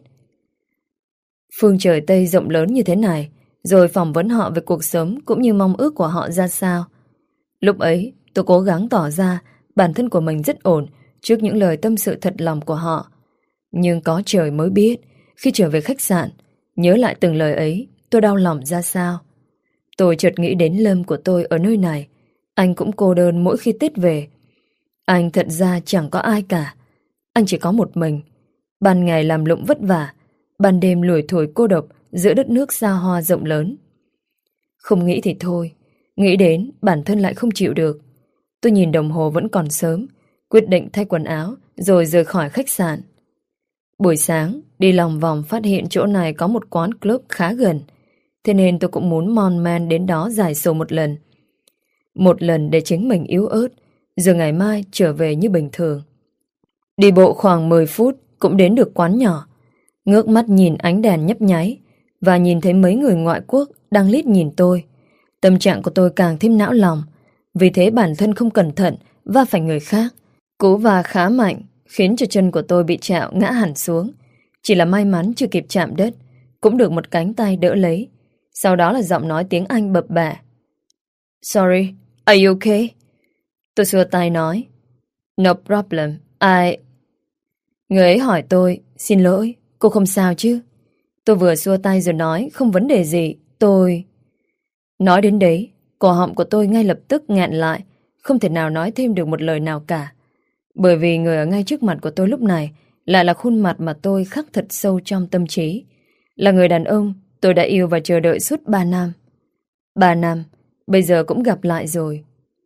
Phương trời Tây rộng lớn như thế này, rồi phỏng vấn họ về cuộc sống cũng như mong ước của họ ra sao. Lúc ấy, tôi cố gắng tỏ ra bản thân của mình rất ổn trước những lời tâm sự thật lòng của họ. Nhưng có trời mới biết, khi trở về khách sạn, nhớ lại từng lời ấy, tôi đau lòng ra sao. Tôi chợt nghĩ đến Lâm của tôi ở nơi này. Anh cũng cô đơn mỗi khi Tết về. Anh thật ra chẳng có ai cả. Anh chỉ có một mình. Ban ngày làm lụng vất vả, ban đêm lủi thủi cô độc giữa đất nước xa hoa rộng lớn. Không nghĩ thì thôi, nghĩ đến bản thân lại không chịu được. Tôi nhìn đồng hồ vẫn còn sớm, quyết định thay quần áo rồi rời khỏi khách sạn. Buổi sáng, đi lòng vòng phát hiện chỗ này có một quán club khá gần, thế nên tôi cũng muốn mon men đến đó giải sầu một lần. Một lần để chính mình yếu ớt, rồi ngày mai trở về như bình thường. Đi bộ khoảng mười phút cũng đến được quán nhỏ. Ngước mắt nhìn ánh đèn nhấp nháy và nhìn thấy mấy người ngoại quốc đang lít nhìn tôi. Tâm trạng của tôi càng thêm não lòng, vì thế bản thân không cẩn thận va phải người khác. Cú va khá mạnh, khiến cho chân của tôi bị trạo ngã hẳn xuống. Chỉ là may mắn chưa kịp chạm đất, cũng được một cánh tay đỡ lấy. Sau đó là giọng nói tiếng Anh bập bẹ. Sorry, are you okay? Tôi xua tay nói, no problem, I... Người ấy hỏi tôi, xin lỗi, cô không sao chứ? Tôi vừa xua tay rồi nói, không vấn đề gì, tôi... Nói đến đấy, cổ họng của tôi ngay lập tức nghẹn lại, không thể nào nói thêm được một lời nào cả. Bởi vì người ở ngay trước mặt của tôi lúc này lại là khuôn mặt mà tôi khắc thật sâu trong tâm trí. Là người đàn ông tôi đã yêu và chờ đợi suốt ba năm. Ba năm, bây giờ cũng gặp lại rồi.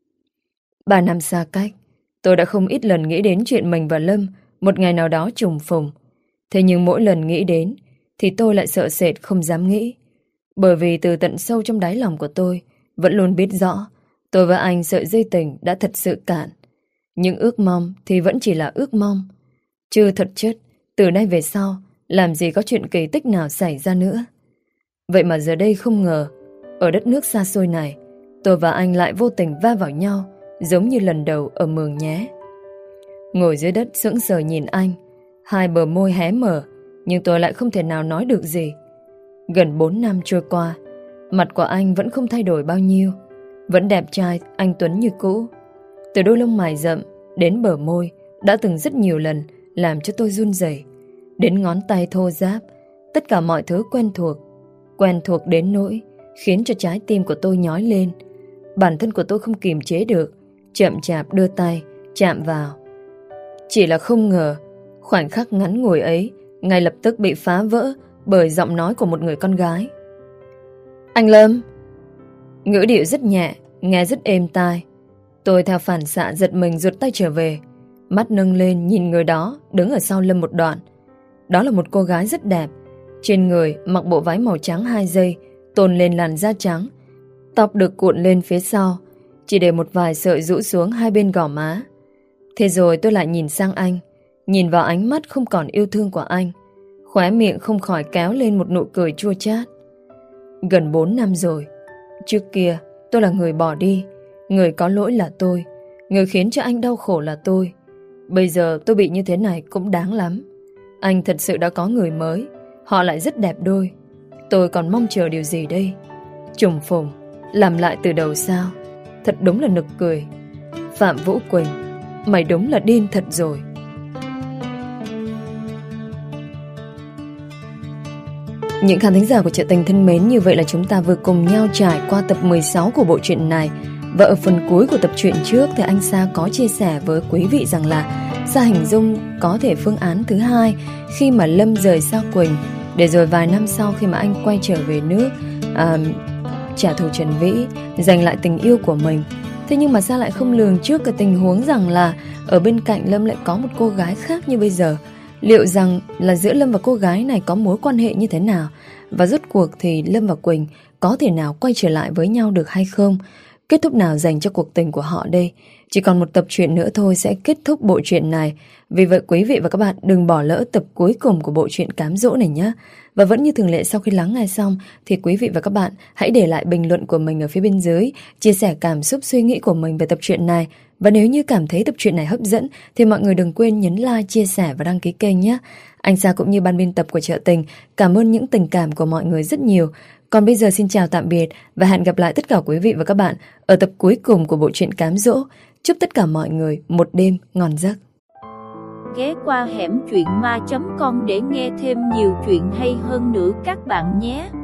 Ba năm xa cách, tôi đã không ít lần nghĩ đến chuyện mình và Lâm một ngày nào đó trùng phùng. Thế nhưng mỗi lần nghĩ đến thì tôi lại sợ sệt không dám nghĩ. Bởi vì từ tận sâu trong đáy lòng của tôi vẫn luôn biết rõ tôi và anh sợi dây tình đã thật sự cạn. Nhưng ước mong thì vẫn chỉ là ước mong. Chứ thật chất, từ nay về sau làm gì có chuyện kỳ tích nào xảy ra nữa. Vậy mà giờ đây không ngờ, ở đất nước xa xôi này, tôi và anh lại vô tình va vào nhau, giống như lần đầu ở Mường Nhé. Ngồi dưới đất sững sờ nhìn anh, hai bờ môi hé mở, nhưng tôi lại không thể nào nói được gì. Gần bốn năm trôi qua, mặt của anh vẫn không thay đổi bao nhiêu, vẫn đẹp trai, anh tuấn như cũ. Từ đôi lông mày rậm đến bờ môi đã từng rất nhiều lần làm cho tôi run rẩy. Đến ngón tay thô ráp, tất cả mọi thứ quen thuộc, quen thuộc đến nỗi khiến cho trái tim của tôi nhói lên. Bản thân của tôi không kiềm chế được, chậm chạp đưa tay chạm vào. Chỉ là không ngờ, khoảnh khắc ngắn ngủi ấy ngay lập tức bị phá vỡ bởi giọng nói của một người con gái. Anh Lâm. Ngữ điệu rất nhẹ, nghe rất êm tai. Tôi theo phản xạ giật mình rụt tay trở về, mắt nâng lên nhìn người đó đứng ở sau Lâm một đoạn. Đó là một cô gái rất đẹp, trên người mặc bộ váy màu trắng hai dây, tôn lên làn da trắng, tóc được cuộn lên phía sau, chỉ để một vài sợi rũ xuống hai bên gò má. Thế rồi tôi lại nhìn sang anh, nhìn vào ánh mắt không còn yêu thương của anh, khóe miệng không khỏi kéo lên một nụ cười chua chát. Gần bốn năm rồi. Trước kia tôi là người bỏ đi, người có lỗi là tôi, người khiến cho anh đau khổ là tôi. Bây giờ tôi bị như thế này cũng đáng lắm. Anh thật sự đã có người mới, họ lại rất đẹp đôi. Tôi còn mong chờ điều gì đây? Trùng phùng, làm lại từ đầu sao? Thật đúng là nực cười. Phạm Vũ Quỳnh, mày đúng là điên thật rồi. Những khán thính giả của Chợ Tình thân mến, như vậy là chúng ta vừa cùng nhau trải qua tập mười sáu của bộ truyện này. Và ở phần cuối của tập truyện trước thì anh Sa có chia sẻ với quý vị rằng là Sa hình dung có thể phương án thứ hai khi mà Lâm rời xa Quỳnh, để rồi vài năm sau khi mà anh quay trở về nước, à, trả thù Trần Vĩ, giành lại tình yêu của mình. Thế nhưng mà Sa lại không lường trước cái tình huống rằng là ở bên cạnh Lâm lại có một cô gái khác như bây giờ. Liệu rằng là giữa Lâm và cô gái này có mối quan hệ như thế nào? Và rốt cuộc thì Lâm và Quỳnh có thể nào quay trở lại với nhau được hay không? Kết thúc nào dành cho cuộc tình của họ đây? Chỉ còn một tập truyện nữa thôi sẽ kết thúc bộ truyện này. Vì vậy quý vị và các bạn đừng bỏ lỡ tập cuối cùng của bộ truyện cám dỗ này nhé. Và vẫn như thường lệ, sau khi lắng nghe xong thì quý vị và các bạn hãy để lại bình luận của mình ở phía bên dưới, chia sẻ cảm xúc suy nghĩ của mình về tập truyện này. Và nếu như cảm thấy tập truyện này hấp dẫn thì mọi người đừng quên nhấn like, chia sẻ và đăng ký kênh nhé. Anh Sa cũng như ban biên tập của Chợ Tình cảm ơn những tình cảm của mọi người rất nhiều. Còn bây giờ xin chào tạm biệt và hẹn gặp lại tất cả quý vị và các bạn ở tập cuối cùng của bộ truyện cám dỗ. Chúc tất cả mọi người một đêm ngon giấc. Ghé qua hẻm truyện ma chấm com để nghe thêm nhiều chuyện hay hơn nữa các bạn nhé.